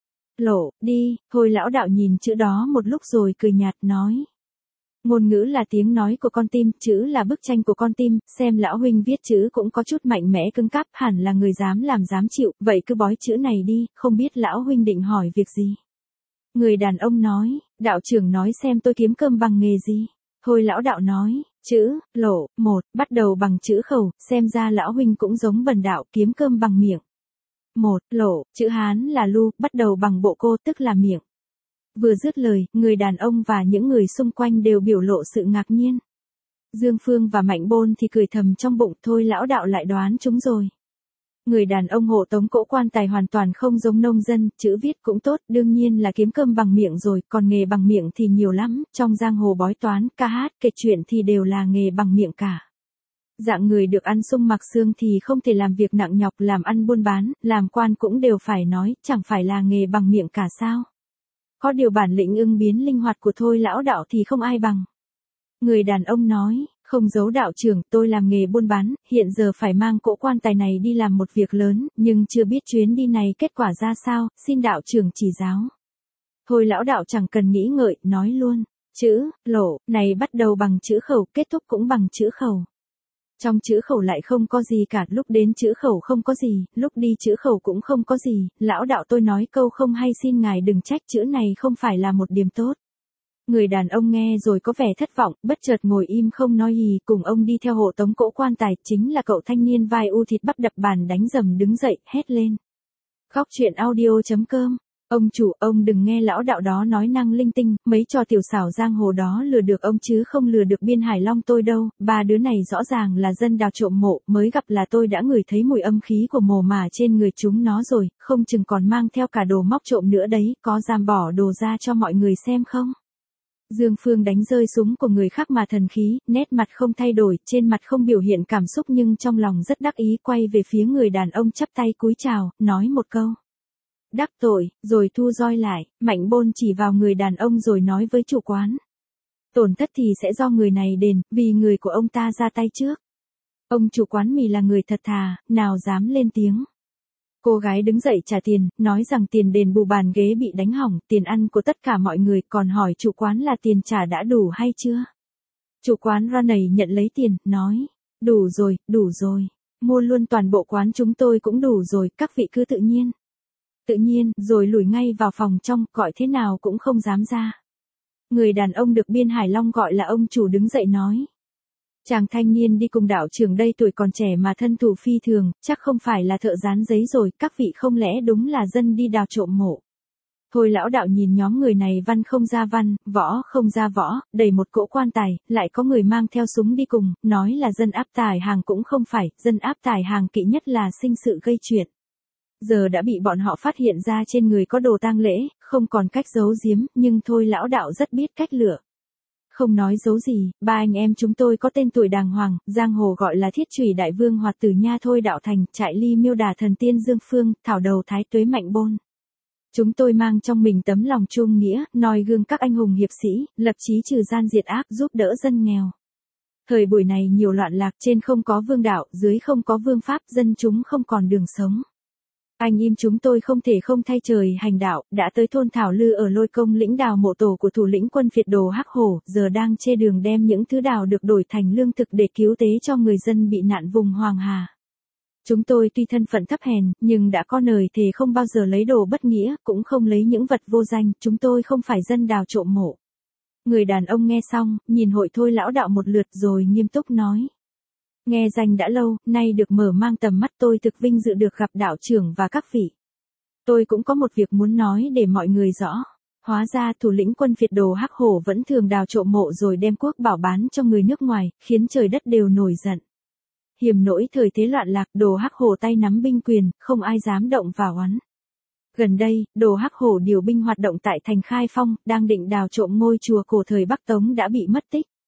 A: Lộ, đi, thôi lão đạo nhìn chữ đó một lúc rồi cười nhạt nói. Ngôn ngữ là tiếng nói của con tim, chữ là bức tranh của con tim, xem lão huynh viết chữ cũng có chút mạnh mẽ cứng cáp, hẳn là người dám làm dám chịu, vậy cứ bói chữ này đi, không biết lão huynh định hỏi việc gì. Người đàn ông nói, đạo trưởng nói xem tôi kiếm cơm bằng nghề gì. Thôi lão đạo nói, chữ, lộ, một, bắt đầu bằng chữ khẩu, xem ra lão huynh cũng giống bần đạo kiếm cơm bằng miệng. Một, lộ, chữ Hán là lu, bắt đầu bằng bộ cô tức là miệng. Vừa dứt lời, người đàn ông và những người xung quanh đều biểu lộ sự ngạc nhiên. Dương Phương và Mạnh Bôn thì cười thầm trong bụng, thôi lão đạo lại đoán chúng rồi. Người đàn ông hộ tống cỗ quan tài hoàn toàn không giống nông dân, chữ viết cũng tốt, đương nhiên là kiếm cơm bằng miệng rồi, còn nghề bằng miệng thì nhiều lắm, trong giang hồ bói toán, ca hát, kể chuyện thì đều là nghề bằng miệng cả. Dạng người được ăn sung mặc xương thì không thể làm việc nặng nhọc, làm ăn buôn bán, làm quan cũng đều phải nói, chẳng phải là nghề bằng miệng cả sao. Có điều bản lĩnh ưng biến linh hoạt của thôi lão đạo thì không ai bằng. Người đàn ông nói, không giấu đạo trưởng, tôi làm nghề buôn bán, hiện giờ phải mang cỗ quan tài này đi làm một việc lớn, nhưng chưa biết chuyến đi này kết quả ra sao, xin đạo trưởng chỉ giáo. Thôi lão đạo chẳng cần nghĩ ngợi, nói luôn, chữ, lộ, này bắt đầu bằng chữ khẩu, kết thúc cũng bằng chữ khẩu. Trong chữ khẩu lại không có gì cả, lúc đến chữ khẩu không có gì, lúc đi chữ khẩu cũng không có gì, lão đạo tôi nói câu không hay xin ngài đừng trách, chữ này không phải là một điểm tốt. Người đàn ông nghe rồi có vẻ thất vọng, bất chợt ngồi im không nói gì, cùng ông đi theo hộ tống cỗ quan tài, chính là cậu thanh niên vai u thịt bắp đập bàn đánh rầm đứng dậy, hét lên. Góc truyện audio chấm com. Ông chủ, ông đừng nghe lão đạo đó nói năng linh tinh, mấy trò tiểu xảo giang hồ đó lừa được ông chứ không lừa được Biên Hải Long tôi đâu, ba đứa này rõ ràng là dân đào trộm mộ, mới gặp là tôi đã ngửi thấy mùi âm khí của mồ mả trên người chúng nó rồi, không chừng còn mang theo cả đồ móc trộm nữa đấy, có dám bỏ đồ ra cho mọi người xem không? Dương Phương đánh rơi súng của người khác mà thần khí, nét mặt không thay đổi, trên mặt không biểu hiện cảm xúc nhưng trong lòng rất đắc ý, quay về phía người đàn ông chắp tay cúi chào, nói một câu. Đắc tội, rồi thu roi lại, Mạnh Bôn chỉ vào người đàn ông rồi nói với chủ quán. Tổn thất thì sẽ do người này đền, vì người của ông ta ra tay trước. Ông chủ quán mì là người thật thà, nào dám lên tiếng. Cô gái đứng dậy trả tiền, nói rằng tiền đền bù bàn ghế bị đánh hỏng, tiền ăn của tất cả mọi người, còn hỏi chủ quán là tiền trả đã đủ hay chưa. Chủ quán ra nầy nhận lấy tiền, nói, đủ rồi, đủ rồi, mua luôn toàn bộ quán chúng tôi cũng đủ rồi, các vị cứ tự nhiên. Tự nhiên, rồi lùi ngay vào phòng trong, gọi thế nào cũng không dám ra. Người đàn ông được Biên Hải Long gọi là ông chủ đứng dậy nói. Chàng thanh niên đi cùng đạo trưởng đây tuổi còn trẻ mà thân thủ phi thường, chắc không phải là thợ dán giấy rồi, các vị không lẽ đúng là dân đi đào trộm mộ. Thôi lão đạo nhìn nhóm người này văn không ra văn, võ không ra võ, đầy một cỗ quan tài, lại có người mang theo súng đi cùng, nói là dân áp tải hàng cũng không phải, dân áp tải hàng kỵ nhất là sinh sự gây chuyện. Giờ đã bị bọn họ phát hiện ra trên người có đồ tang lễ, không còn cách giấu giếm, nhưng thôi lão đạo rất biết cách lựa. Không nói giấu gì, ba anh em chúng tôi có tên tuổi đàng hoàng, giang hồ gọi là Thiết Chủy Đại Vương Hoạt Tử Nha Thôi Đạo Thành, Trại Ly Miêu Đà Thần Tiên Dương Phương, Thảo Đầu Thái Tuế Mạnh Bôn. Chúng tôi mang trong mình tấm lòng trung nghĩa, noi gương các anh hùng hiệp sĩ, lập chí trừ gian diệt ác, giúp đỡ dân nghèo. Thời buổi này nhiều loạn lạc, trên không có vương đạo, dưới không có vương pháp, dân chúng không còn đường sống. Anh im chúng tôi không thể không thay trời hành đạo, đã tới thôn Thảo Lư ở Lôi Công lĩnh đào mộ tổ của thủ lĩnh quân phiệt đồ Hắc Hổ, giờ đang chê đường đem những thứ đào được đổi thành lương thực để cứu tế cho người dân bị nạn vùng Hoàng Hà. Chúng tôi tuy thân phận thấp hèn, nhưng đã có lời thề không bao giờ lấy đồ bất nghĩa, cũng không lấy những vật vô danh, chúng tôi không phải dân đào trộm mộ. Người đàn ông nghe xong, nhìn hội thôi lão đạo một lượt rồi nghiêm túc nói. Nghe danh đã lâu, nay được mở mang tầm mắt tôi thực vinh dự được gặp đạo trưởng và các vị. Tôi cũng có một việc muốn nói để mọi người rõ. Hóa ra thủ lĩnh quân phiệt đồ Hắc Hổ vẫn thường đào trộm mộ rồi đem quốc bảo bán cho người nước ngoài, khiến trời đất đều nổi giận. Hiểm nỗi thời thế loạn lạc, đồ Hắc Hổ tay nắm binh quyền, không ai dám động vào oán. Gần đây, đồ Hắc Hổ điều binh hoạt động tại thành Khai Phong, đang định đào trộm ngôi chùa cổ thời Bắc Tống đã bị mất tích.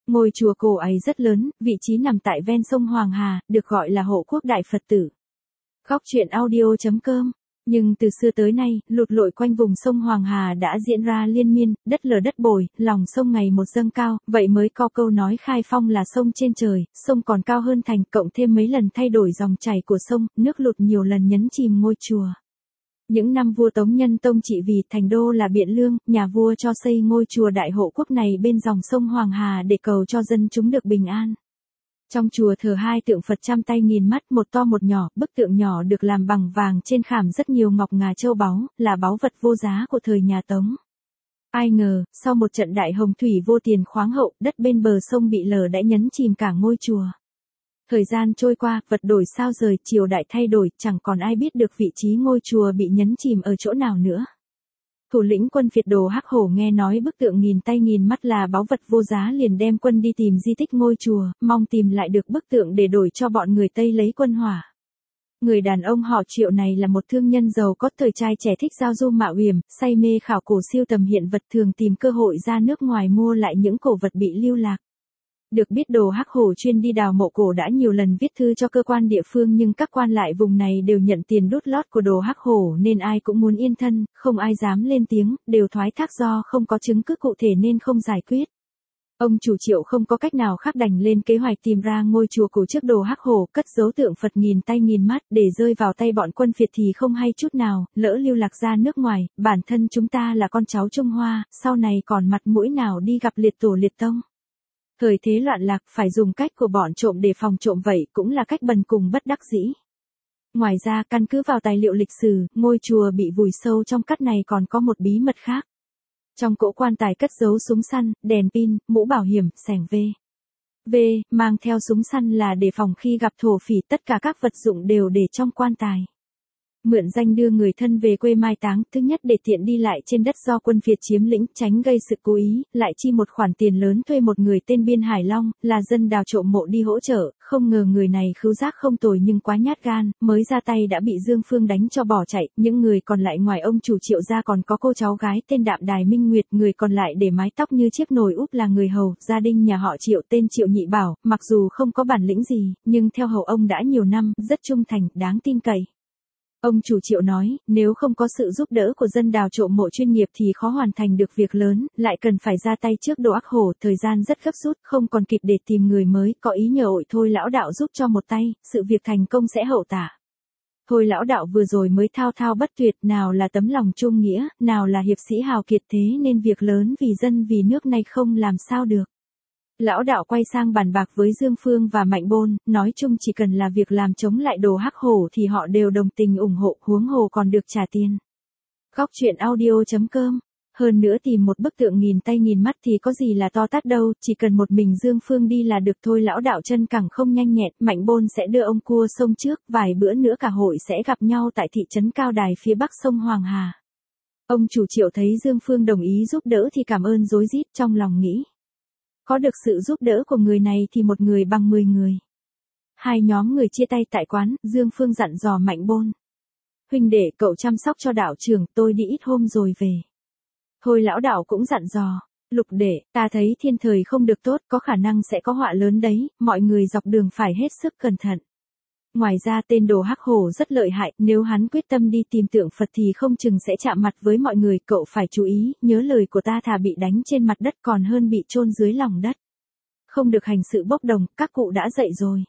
A: Ngôi chùa cổ ấy rất lớn, vị trí nằm tại ven sông Hoàng Hà, được gọi là hộ quốc đại Phật tử. Góc truyện audio chấm com. Nhưng từ xưa tới nay, lụt lội quanh vùng sông Hoàng Hà đã diễn ra liên miên, đất lở đất bồi, lòng sông ngày một dâng cao, vậy mới có câu nói khai phong là sông trên trời, sông còn cao hơn thành, cộng thêm mấy lần thay đổi dòng chảy của sông, nước lụt nhiều lần nhấn chìm ngôi chùa. Những năm vua Tống Nhân Tông trị vì thành đô là Biện Lương, nhà vua cho xây ngôi chùa đại hộ quốc này bên dòng sông Hoàng Hà để cầu cho dân chúng được bình an. Trong chùa thờ hai tượng Phật trăm tay nghìn mắt, một to một nhỏ, bức tượng nhỏ được làm bằng vàng, trên khảm rất nhiều ngọc ngà châu báu, là báu vật vô giá của thời nhà Tống. Ai ngờ, sau một trận đại hồng thủy vô tiền khoáng hậu, đất bên bờ sông bị lở đã nhấn chìm cả ngôi chùa. Thời gian trôi qua, vật đổi sao rời, triều đại thay đổi, chẳng còn ai biết được vị trí ngôi chùa bị nhấn chìm ở chỗ nào nữa. Thủ lĩnh quân phiệt Đồ Hắc Hổ nghe nói bức tượng nghìn tay nghìn mắt là báu vật vô giá liền đem quân đi tìm di tích ngôi chùa, mong tìm lại được bức tượng để đổi cho bọn người Tây lấy quân hỏa. Người đàn ông họ Triệu này là một thương nhân giàu có, thời trai trẻ thích giao du mạo hiểm, say mê khảo cổ siêu tầm hiện vật, thường tìm cơ hội ra nước ngoài mua lại những cổ vật bị lưu lạc. Được biết Đồ Hắc Hổ chuyên đi đào mộ cổ đã nhiều lần viết thư cho cơ quan địa phương, nhưng các quan lại vùng này đều nhận tiền đút lót của Đồ Hắc Hổ nên ai cũng muốn yên thân, không ai dám lên tiếng, đều thoái thác do không có chứng cứ cụ thể nên không giải quyết. Ông chủ Triệu không có cách nào khác đành lên kế hoạch tìm ra ngôi chùa cổ trước Đồ Hắc Hổ, cất giấu tượng Phật nghìn tay nghìn mắt, để rơi vào tay bọn quân phiệt thì không hay chút nào, lỡ lưu lạc ra nước ngoài, bản thân chúng ta là con cháu Trung Hoa, sau này còn mặt mũi nào đi gặp liệt tổ liệt tông. Thời thế loạn lạc, phải dùng cách của bọn trộm để phòng trộm, vậy cũng là cách bần cùng bất đắc dĩ. Ngoài ra, căn cứ vào tài liệu lịch sử, ngôi chùa bị vùi sâu trong cát này còn có một bí mật khác. Trong cỗ quan tài cất giấu súng săn, đèn pin, mũ bảo hiểm, xẻng V. V, mang theo súng săn là để phòng khi gặp thổ phỉ, tất cả các vật dụng đều để trong quan tài. Mượn danh đưa người thân về quê mai táng, thứ nhất để tiện đi lại trên đất do quân phiệt chiếm lĩnh, tránh gây sự cố ý, lại chi một khoản tiền lớn thuê một người tên Biên Hải Long, là dân đào trộm mộ đi hỗ trợ, không ngờ người này khứu giác không tồi nhưng quá nhát gan, mới ra tay đã bị Dương Phương đánh cho bỏ chạy, những người còn lại ngoài ông chủ Triệu ra còn có cô cháu gái tên Đạm Đài Minh Nguyệt, người còn lại để mái tóc như chiếc nồi úp là người hầu, gia đình nhà họ Triệu tên Triệu Nhị Bảo, mặc dù không có bản lĩnh gì, nhưng theo hầu ông đã nhiều năm, rất trung thành, đáng tin cậy. Ông chủ Triệu nói, nếu không có sự giúp đỡ của dân đào trộm mộ chuyên nghiệp thì khó hoàn thành được việc lớn, lại cần phải ra tay trước Đồ Hắc Hổ, thời gian rất gấp rút, không còn kịp để tìm người mới, có ý nhờ ội Thôi lão đạo giúp cho một tay, sự việc thành công sẽ hậu tả. Thôi lão đạo vừa rồi mới thao thao bất tuyệt, nào là tấm lòng trung nghĩa, nào là hiệp sĩ hào kiệt, thế nên việc lớn vì dân vì nước này không làm sao được. Lão đạo quay sang bàn bạc với Dương Phương và Mạnh Bôn, nói chung chỉ cần là việc làm chống lại Đồ Hắc Hổ thì họ đều đồng tình ủng hộ, huống hồ còn được trả tiền. Góc truyện audio chấm com. Hơn nữa tìm một bức tượng nghìn tay nghìn mắt thì có gì là to tát đâu, chỉ cần một mình Dương Phương đi là được thôi. Lão đạo chân cẳng không nhanh nhẹn, Mạnh Bôn sẽ đưa ông cua sông trước, vài bữa nữa cả hội sẽ gặp nhau tại thị trấn Cao Đài phía bắc sông Hoàng Hà. Ông chủ Triệu thấy Dương Phương đồng ý giúp đỡ thì cảm ơn rối rít, trong lòng nghĩ. Có được sự giúp đỡ của người này thì một người bằng mười người. Hai nhóm người chia tay tại quán, Dương Phương dặn dò Mạnh Bôn. Huynh đệ, cậu chăm sóc cho đạo trưởng, tôi đi ít hôm rồi về. Thôi lão đạo cũng dặn dò. Lục đệ, ta thấy thiên thời không được tốt, có khả năng sẽ có họa lớn đấy, mọi người dọc đường phải hết sức cẩn thận. Ngoài ra tên Đồ Hắc Hổ rất lợi hại, nếu hắn quyết tâm đi tìm tượng Phật thì không chừng sẽ chạm mặt với mọi người, cậu phải chú ý, nhớ lời của ta, thà bị đánh trên mặt đất còn hơn bị chôn dưới lòng đất. Không được hành sự bốc đồng, các cụ đã dạy rồi.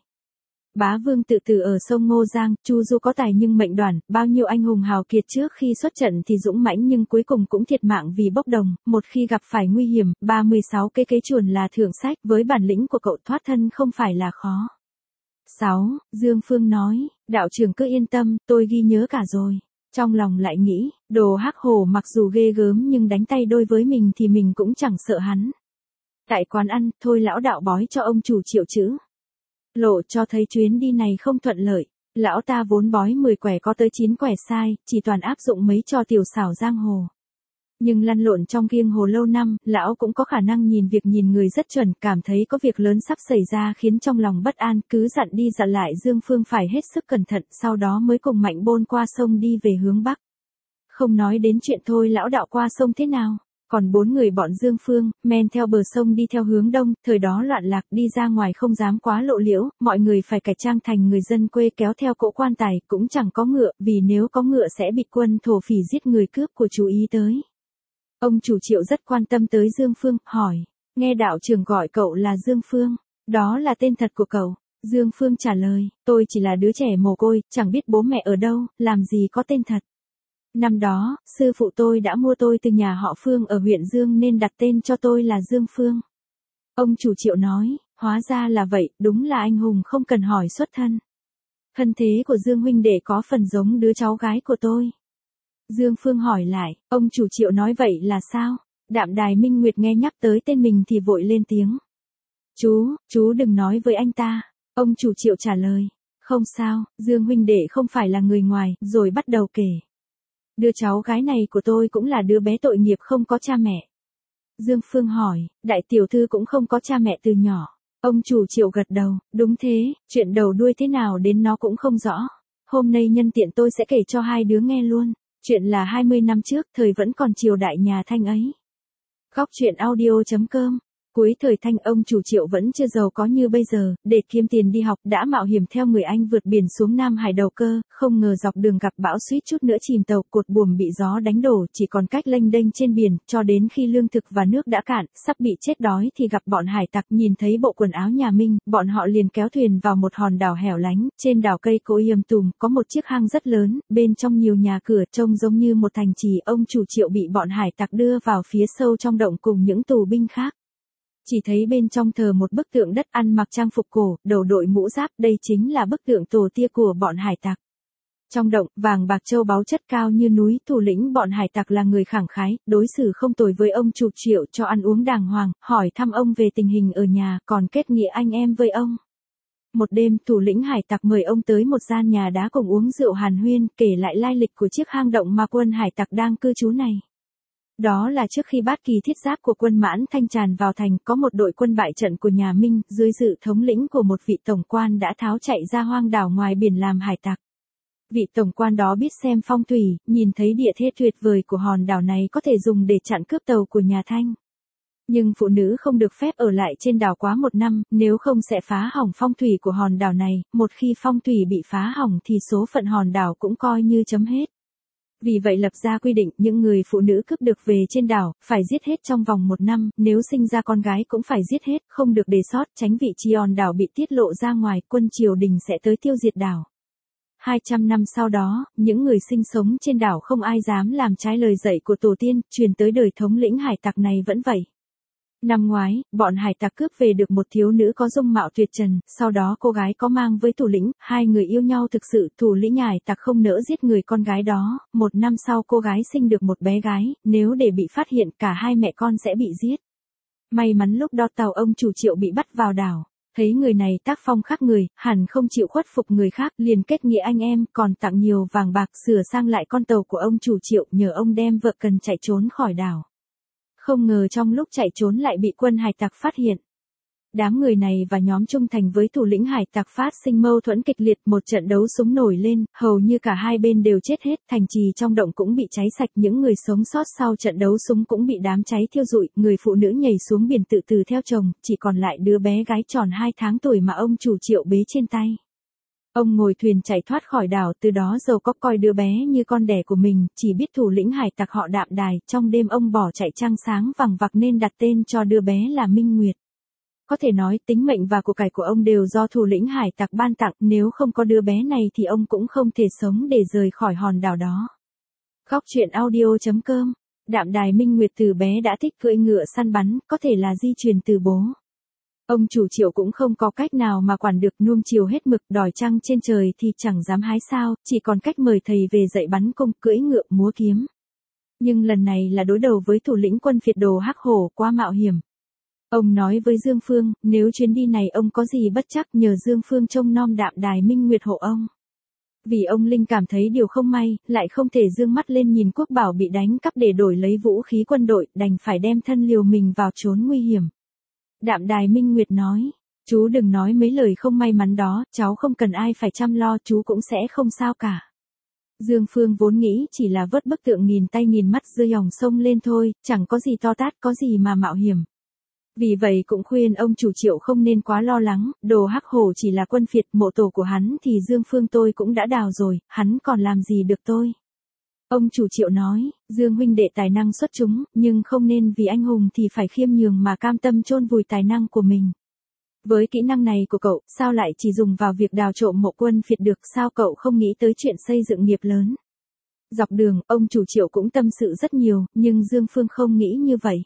A: Bá Vương tự tử ở sông Ngô Giang, Chu Du có tài nhưng mệnh đoản, bao nhiêu anh hùng hào kiệt trước khi xuất trận thì dũng mãnh nhưng cuối cùng cũng thiệt mạng vì bốc đồng, một khi gặp phải nguy hiểm, ba mươi sáu cái kế chuồn là thượng sách, với bản lĩnh của cậu thoát thân không phải là khó. sáu. Dương Phương nói, đạo trưởng cứ yên tâm, tôi ghi nhớ cả rồi. Trong lòng lại nghĩ, Đồ Hắc Hổ mặc dù ghê gớm nhưng đánh tay đôi với mình thì mình cũng chẳng sợ hắn. Tại quán ăn, thôi lão đạo bói cho ông chủ Triệu chữ. Lộ cho thấy chuyến đi này không thuận lợi. Lão ta vốn bói mười quẻ có tới chín quẻ sai, chỉ toàn áp dụng mấy trò tiểu xảo giang hồ. Nhưng lăn lộn trong giang hồ lâu năm, lão cũng có khả năng nhìn việc nhìn người rất chuẩn, cảm thấy có việc lớn sắp xảy ra khiến trong lòng bất an, cứ dặn đi dặn lại Dương Phương phải hết sức cẩn thận, sau đó mới cùng Mạnh Bôn qua sông đi về hướng bắc. Không nói đến chuyện thôi lão đạo qua sông thế nào. Còn bốn người bọn Dương Phương, men theo bờ sông đi theo hướng đông, thời đó loạn lạc đi ra ngoài không dám quá lộ liễu, mọi người phải cải trang thành người dân quê kéo theo cỗ quan tài, cũng chẳng có ngựa, vì nếu có ngựa sẽ bị quân thổ phỉ giết người cướp của chú ý tới. Ông chủ Triệu rất quan tâm tới Dương Phương, hỏi, nghe đạo trưởng gọi cậu là Dương Phương, đó là tên thật của cậu. Dương Phương trả lời, tôi chỉ là đứa trẻ mồ côi, chẳng biết bố mẹ ở đâu, làm gì có tên thật. Năm đó, sư phụ tôi đã mua tôi từ nhà họ Phương ở huyện Dương nên đặt tên cho tôi là Dương Phương. Ông chủ Triệu nói, hóa ra là vậy, đúng là anh hùng không cần hỏi xuất thân. Thân thế của Dương huynh đệ có phần giống đứa cháu gái của tôi. Dương Phương hỏi lại, ông chủ Triệu nói vậy là sao? Đạm Đài Minh Nguyệt nghe nhắc tới tên mình thì vội lên tiếng. Chú, chú đừng nói với anh ta. Ông chủ Triệu trả lời, không sao, Dương huynh đệ không phải là người ngoài, rồi bắt đầu kể. Đứa cháu gái này của tôi cũng là đứa bé tội nghiệp không có cha mẹ. Dương Phương hỏi, đại tiểu thư cũng không có cha mẹ từ nhỏ. Ông chủ Triệu gật đầu, đúng thế, chuyện đầu đuôi thế nào đến nó cũng không rõ. Hôm nay nhân tiện tôi sẽ kể cho hai đứa nghe luôn. Chuyện là hai mươi năm trước, thời vẫn còn triều đại nhà Thanh ấy. Góc truyện audio chấm com. Cuối thời Thanh, ông chủ Triệu vẫn chưa giàu có như bây giờ, để kiếm tiền đi học đã mạo hiểm theo người anh vượt biển xuống Nam Hải đầu cơ, không ngờ dọc đường gặp bão suýt chút nữa chìm tàu, cột buồm bị gió đánh đổ, chỉ còn cách lênh đênh trên biển, cho đến khi lương thực và nước đã cạn, sắp bị chết đói thì gặp bọn hải tặc, nhìn thấy bộ quần áo nhà Minh, bọn họ liền kéo thuyền vào một hòn đảo hẻo lánh, trên đảo cây cối um tùm, có một chiếc hang rất lớn, bên trong nhiều nhà cửa, trông giống như một thành trì. Ông chủ Triệu bị bọn hải tặc đưa vào phía sâu trong động cùng những tù binh khác. Chỉ thấy bên trong thờ một bức tượng đất, ăn mặc trang phục cổ, đầu đội mũ giáp, đây chính là bức tượng tổ tiên của bọn hải tặc. Trong động, vàng bạc châu báu chất cao như núi, thủ lĩnh bọn hải tặc là người khẳng khái, đối xử không tồi với ông chủ Triệu, cho ăn uống đàng hoàng, hỏi thăm ông về tình hình ở nhà, còn kết nghĩa anh em với ông. Một đêm, thủ lĩnh hải tặc mời ông tới một gian nhà đá cùng uống rượu hàn huyên, kể lại lai lịch của chiếc hang động mà quân hải tặc đang cư trú này. Đó là trước khi bát kỳ thiết giáp của quân Mãn Thanh tràn vào thành, có một đội quân bại trận của nhà Minh, dưới sự thống lĩnh của một vị tổng quan đã tháo chạy ra hoang đảo ngoài biển làm hải tặc. Vị tổng quan đó biết xem phong thủy, nhìn thấy địa thế tuyệt vời của hòn đảo này có thể dùng để chặn cướp tàu của nhà Thanh. Nhưng phụ nữ không được phép ở lại trên đảo quá một năm, nếu không sẽ phá hỏng phong thủy của hòn đảo này, một khi phong thủy bị phá hỏng thì số phận hòn đảo cũng coi như chấm hết. Vì vậy lập ra quy định những người phụ nữ cướp được về trên đảo, phải giết hết trong vòng một năm, nếu sinh ra con gái cũng phải giết hết, không được để sót, tránh vị trí hòn đảo bị tiết lộ ra ngoài, quân triều đình sẽ tới tiêu diệt đảo. hai trăm năm sau đó, những người sinh sống trên đảo không ai dám làm trái lời dạy của tổ tiên, truyền tới đời thống lĩnh hải tặc này vẫn vậy. Năm ngoái, bọn hải tặc cướp về được một thiếu nữ có dung mạo tuyệt trần, sau đó cô gái có mang với thủ lĩnh, hai người yêu nhau thực sự, thủ lĩnh hải tặc không nỡ giết người con gái đó, một năm sau cô gái sinh được một bé gái, nếu để bị phát hiện cả hai mẹ con sẽ bị giết. May mắn lúc đó tàu ông chủ Triệu bị bắt vào đảo, thấy người này tác phong khác người, hẳn không chịu khuất phục người khác, liền kết nghĩa anh em, còn tặng nhiều vàng bạc sửa sang lại con tàu của ông chủ Triệu, nhờ ông đem vợ cần chạy trốn khỏi đảo. Không ngờ trong lúc chạy trốn lại bị quân hải tặc phát hiện. Đám người này và nhóm trung thành với thủ lĩnh hải tặc phát sinh mâu thuẫn kịch liệt, một trận đấu súng nổi lên, hầu như cả hai bên đều chết hết, thành trì trong động cũng bị cháy sạch, những người sống sót sau trận đấu súng cũng bị đám cháy thiêu rụi, người phụ nữ nhảy xuống biển tự tử theo chồng, chỉ còn lại đứa bé gái tròn hai tháng tuổi mà ông chủ Triệu bế trên tay. Ông ngồi thuyền chạy thoát khỏi đảo, từ đó giàu có coi đứa bé như con đẻ của mình, chỉ biết thủ lĩnh hải tặc họ Đạm Đài, trong đêm ông bỏ chạy trăng sáng vằng vặc nên đặt tên cho đứa bé là Minh Nguyệt. Có thể nói tính mệnh và của cải của ông đều do thủ lĩnh hải tặc ban tặng, nếu không có đứa bé này thì ông cũng không thể sống để rời khỏi hòn đảo đó. Góc truyện audio chấm com. Đạm Đài Minh Nguyệt từ bé đã thích cưỡi ngựa săn bắn, có thể là di truyền từ bố. Ông chủ Triệu cũng không có cách nào mà quản được, nuông chiều hết mực, đòi trăng trên trời thì chẳng dám hái sao, chỉ còn cách mời thầy về dạy bắn cung, cưỡi ngựa múa kiếm. Nhưng lần này là đối đầu với thủ lĩnh quân phiệt đồ Hắc Hổ, quá mạo hiểm. Ông nói với Dương Phương, nếu chuyến đi này ông có gì bất chắc nhờ Dương Phương trông nom Đạm Đài Minh Nguyệt hộ ông. Vì ông Linh cảm thấy điều không may, lại không thể dương mắt lên nhìn quốc bảo bị đánh cắp để đổi lấy vũ khí quân đội, đành phải đem thân liều mình vào trốn nguy hiểm. Đạm Đài Minh Nguyệt nói, chú đừng nói mấy lời không may mắn đó, cháu không cần ai phải chăm lo, chú cũng sẽ không sao cả. Dương Phương vốn nghĩ chỉ là vớt bức tượng nghìn tay nghìn mắt dưới dòng sông lên thôi, chẳng có gì to tát, có gì mà mạo hiểm. Vì vậy cũng khuyên ông chủ Triệu không nên quá lo lắng, đồ Hắc Hổ chỉ là quân phiệt, mộ tổ của hắn thì Dương Phương tôi cũng đã đào rồi, hắn còn làm gì được tôi. Ông chủ Triệu nói, Dương huynh đệ tài năng xuất chúng, nhưng không nên vì anh hùng thì phải khiêm nhường mà cam tâm chôn vùi tài năng của mình. Với kỹ năng này của cậu, sao lại chỉ dùng vào việc đào trộm mộ quân phiệt được, sao cậu không nghĩ tới chuyện xây dựng nghiệp lớn. Dọc đường, ông chủ Triệu cũng tâm sự rất nhiều, nhưng Dương Phương không nghĩ như vậy.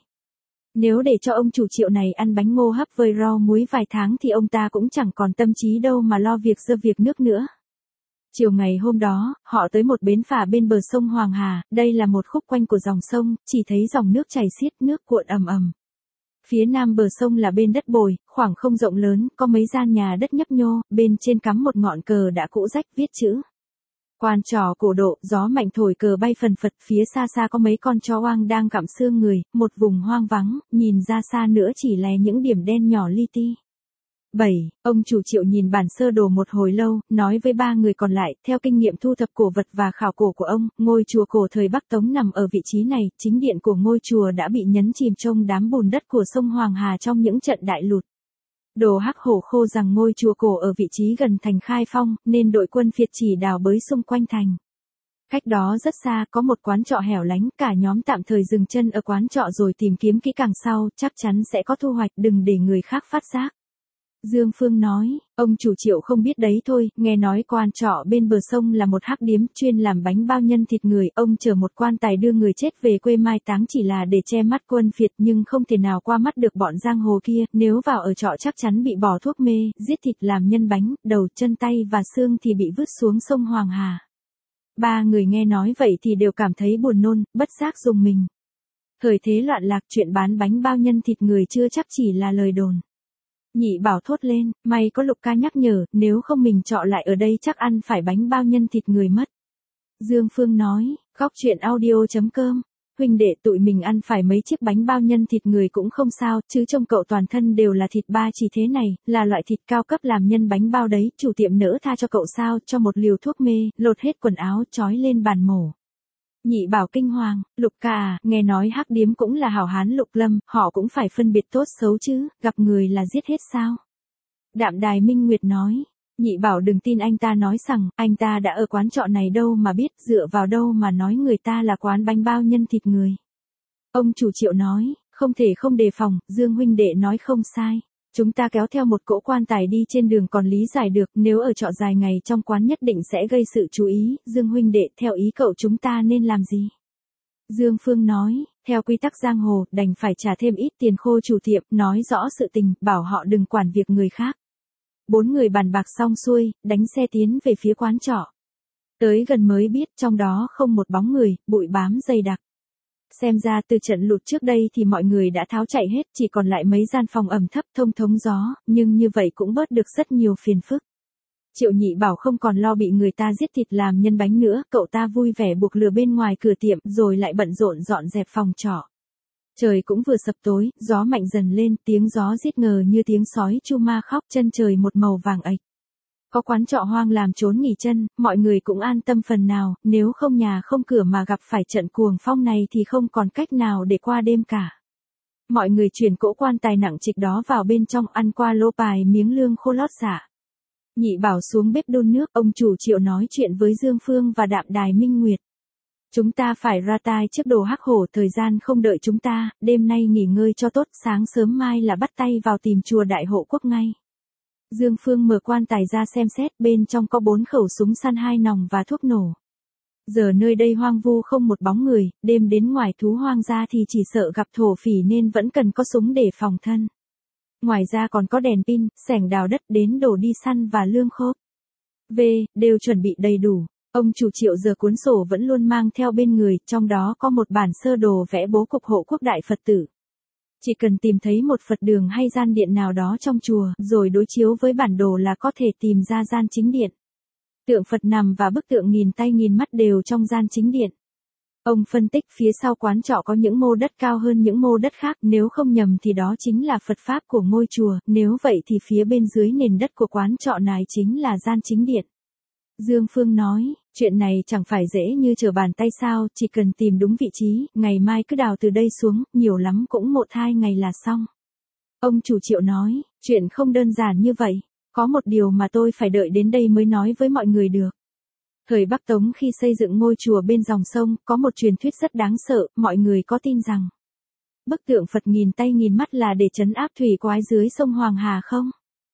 A: Nếu để cho ông chủ Triệu này ăn bánh ngô hấp với rau muối vài tháng thì ông ta cũng chẳng còn tâm trí đâu mà lo việc dơ việc nước nữa. Chiều ngày hôm đó, họ tới một bến phà bên bờ sông Hoàng Hà, đây là một khúc quanh của dòng sông, chỉ thấy dòng nước chảy xiết, nước cuộn ầm ầm. Phía nam bờ sông là bên đất bồi, khoảng không rộng lớn, có mấy gian nhà đất nhấp nhô, bên trên cắm một ngọn cờ đã cũ rách viết chữ. Quan trò cổ độ, gió mạnh thổi cờ bay phần phật, phía xa xa có mấy con chó hoang đang gặm xương người, một vùng hoang vắng, nhìn ra xa nữa chỉ là những điểm đen nhỏ li ti. bảy. Ông chủ Triệu nhìn bản sơ đồ một hồi lâu, nói với ba người còn lại, theo kinh nghiệm thu thập cổ vật và khảo cổ của ông, ngôi chùa cổ thời Bắc Tống nằm ở vị trí này, chính điện của ngôi chùa đã bị nhấn chìm trong đám bùn đất của sông Hoàng Hà trong những trận đại lụt. Đồ Hắc Hổ khô rằng ngôi chùa cổ ở vị trí gần thành Khai Phong, nên đội quân phiệt chỉ đào bới xung quanh thành. Cách đó rất xa có một quán trọ hẻo lánh, cả nhóm tạm thời dừng chân ở quán trọ rồi tìm kiếm kỹ càng sau, chắc chắn sẽ có thu hoạch, đừng để người khác phát giác. Dương Phương nói, ông chủ Triệu không biết đấy thôi, nghe nói quan trọ bên bờ sông là một hắc điếm chuyên làm bánh bao nhân thịt người, ông chờ một quan tài đưa người chết về quê mai táng chỉ là để che mắt quân phiệt nhưng không thể nào qua mắt được bọn giang hồ kia, nếu vào ở trọ chắc chắn bị bỏ thuốc mê, giết thịt làm nhân bánh, đầu chân tay và xương thì bị vứt xuống sông Hoàng Hà. Ba người nghe nói vậy thì đều cảm thấy buồn nôn, bất giác rùng mình. Thời thế loạn lạc, chuyện bán bánh bao nhân thịt người chưa chắc chỉ là lời đồn. Nhị Bảo thốt lên, may có Lục ca nhắc nhở, nếu không mình trọ lại ở đây chắc ăn phải bánh bao nhân thịt người mất. Dương Phương nói, góc chuyện audio chấm com, huynh đệ tụi mình ăn phải mấy chiếc bánh bao nhân thịt người cũng không sao, chứ trông cậu toàn thân đều là thịt ba chỉ thế này, là loại thịt cao cấp làm nhân bánh bao đấy, chủ tiệm nỡ tha cho cậu sao, cho một liều thuốc mê, lột hết quần áo, trói lên bàn mổ. Nhị Bảo kinh hoàng, Lục ca à, nghe nói hắc điếm cũng là hảo hán Lục Lâm, họ cũng phải phân biệt tốt xấu chứ, gặp người là giết hết sao? Đạm Đài Minh Nguyệt nói, Nhị Bảo đừng tin anh ta nói rằng, anh ta đã ở quán trọ này đâu mà biết, dựa vào đâu mà nói người ta là quán bánh bao nhân thịt người. Ông chủ Triệu nói, không thể không đề phòng, Dương huynh đệ nói không sai. Chúng ta kéo theo một cỗ quan tài đi trên đường còn lý giải được, nếu ở trọ dài ngày trong quán nhất định sẽ gây sự chú ý, Dương huynh đệ, theo ý cậu chúng ta nên làm gì? Dương Phương nói, theo quy tắc giang hồ, đành phải trả thêm ít tiền khô chủ tiệm, nói rõ sự tình, bảo họ đừng quản việc người khác. Bốn người bàn bạc xong xuôi, đánh xe tiến về phía quán trọ. Tới gần mới biết trong đó không một bóng người, bụi bám dày đặc. Xem ra từ trận lụt trước đây thì mọi người đã tháo chạy hết, chỉ còn lại mấy gian phòng ẩm thấp thông thống gió, nhưng như vậy cũng bớt được rất nhiều phiền phức. Triệu Nhị Bảo không còn lo bị người ta giết thịt làm nhân bánh nữa, cậu ta vui vẻ buộc lửa bên ngoài cửa tiệm rồi lại bận rộn dọn dẹp phòng trọ. Trời cũng vừa sập tối, gió mạnh dần lên, tiếng gió rít ngờ như tiếng sói chu ma khóc, chân trời một màu vàng ạch. Có quán trọ hoang làm trốn nghỉ chân, mọi người cũng an tâm phần nào, nếu không nhà không cửa mà gặp phải trận cuồng phong này thì không còn cách nào để qua đêm cả. Mọi người chuyển cỗ quan tài nặng trịch đó vào bên trong, ăn qua lô bài miếng lương khô lót dạ. Nhị Bảo xuống bếp đun nước, ông chủ Triệu nói chuyện với Dương Phương và Đạm Đài Minh Nguyệt. Chúng ta phải ra tay trước Đồ Hắc Hổ, thời gian không đợi chúng ta, đêm nay nghỉ ngơi cho tốt, sáng sớm mai là bắt tay vào tìm chùa Đại Hộ Quốc ngay. Dương Phương mở quan tài ra xem xét, bên trong có bốn khẩu súng săn, hai nòng và thuốc nổ. Giờ nơi đây hoang vu không một bóng người, đêm đến ngoài thú hoang ra thì chỉ sợ gặp thổ phỉ nên vẫn cần có súng để phòng thân. Ngoài ra còn có đèn pin, xẻng đào đất, đến đồ đi săn và lương khô. V, đều chuẩn bị đầy đủ. Ông chủ Triệu giờ cuốn sổ vẫn luôn mang theo bên người, trong đó có một bản sơ đồ vẽ bố cục hộ quốc đại Phật tử. Chỉ cần tìm thấy một Phật đường hay gian điện nào đó trong chùa, rồi đối chiếu với bản đồ là có thể tìm ra gian chính điện. Tượng Phật nằm và bức tượng nghìn tay nghìn mắt đều trong gian chính điện. Ông phân tích phía sau quán trọ có những mô đất cao hơn những mô đất khác, nếu không nhầm thì đó chính là Phật Pháp của ngôi chùa, nếu vậy thì phía bên dưới nền đất của quán trọ này chính là gian chính điện. Dương Phương nói, Chuyện này chẳng phải dễ như trở bàn tay sao, chỉ cần tìm đúng vị trí, ngày mai cứ đào từ đây xuống, nhiều lắm cũng một hai ngày là xong. Ông chủ Triệu nói, chuyện không đơn giản như vậy, có một điều mà tôi phải đợi đến đây mới nói với mọi người được. Thời Bắc Tống khi xây dựng ngôi chùa bên dòng sông, có một truyền thuyết rất đáng sợ, mọi người có tin rằng bức tượng Phật nghìn tay nghìn mắt là để trấn áp thủy quái dưới sông Hoàng Hà không?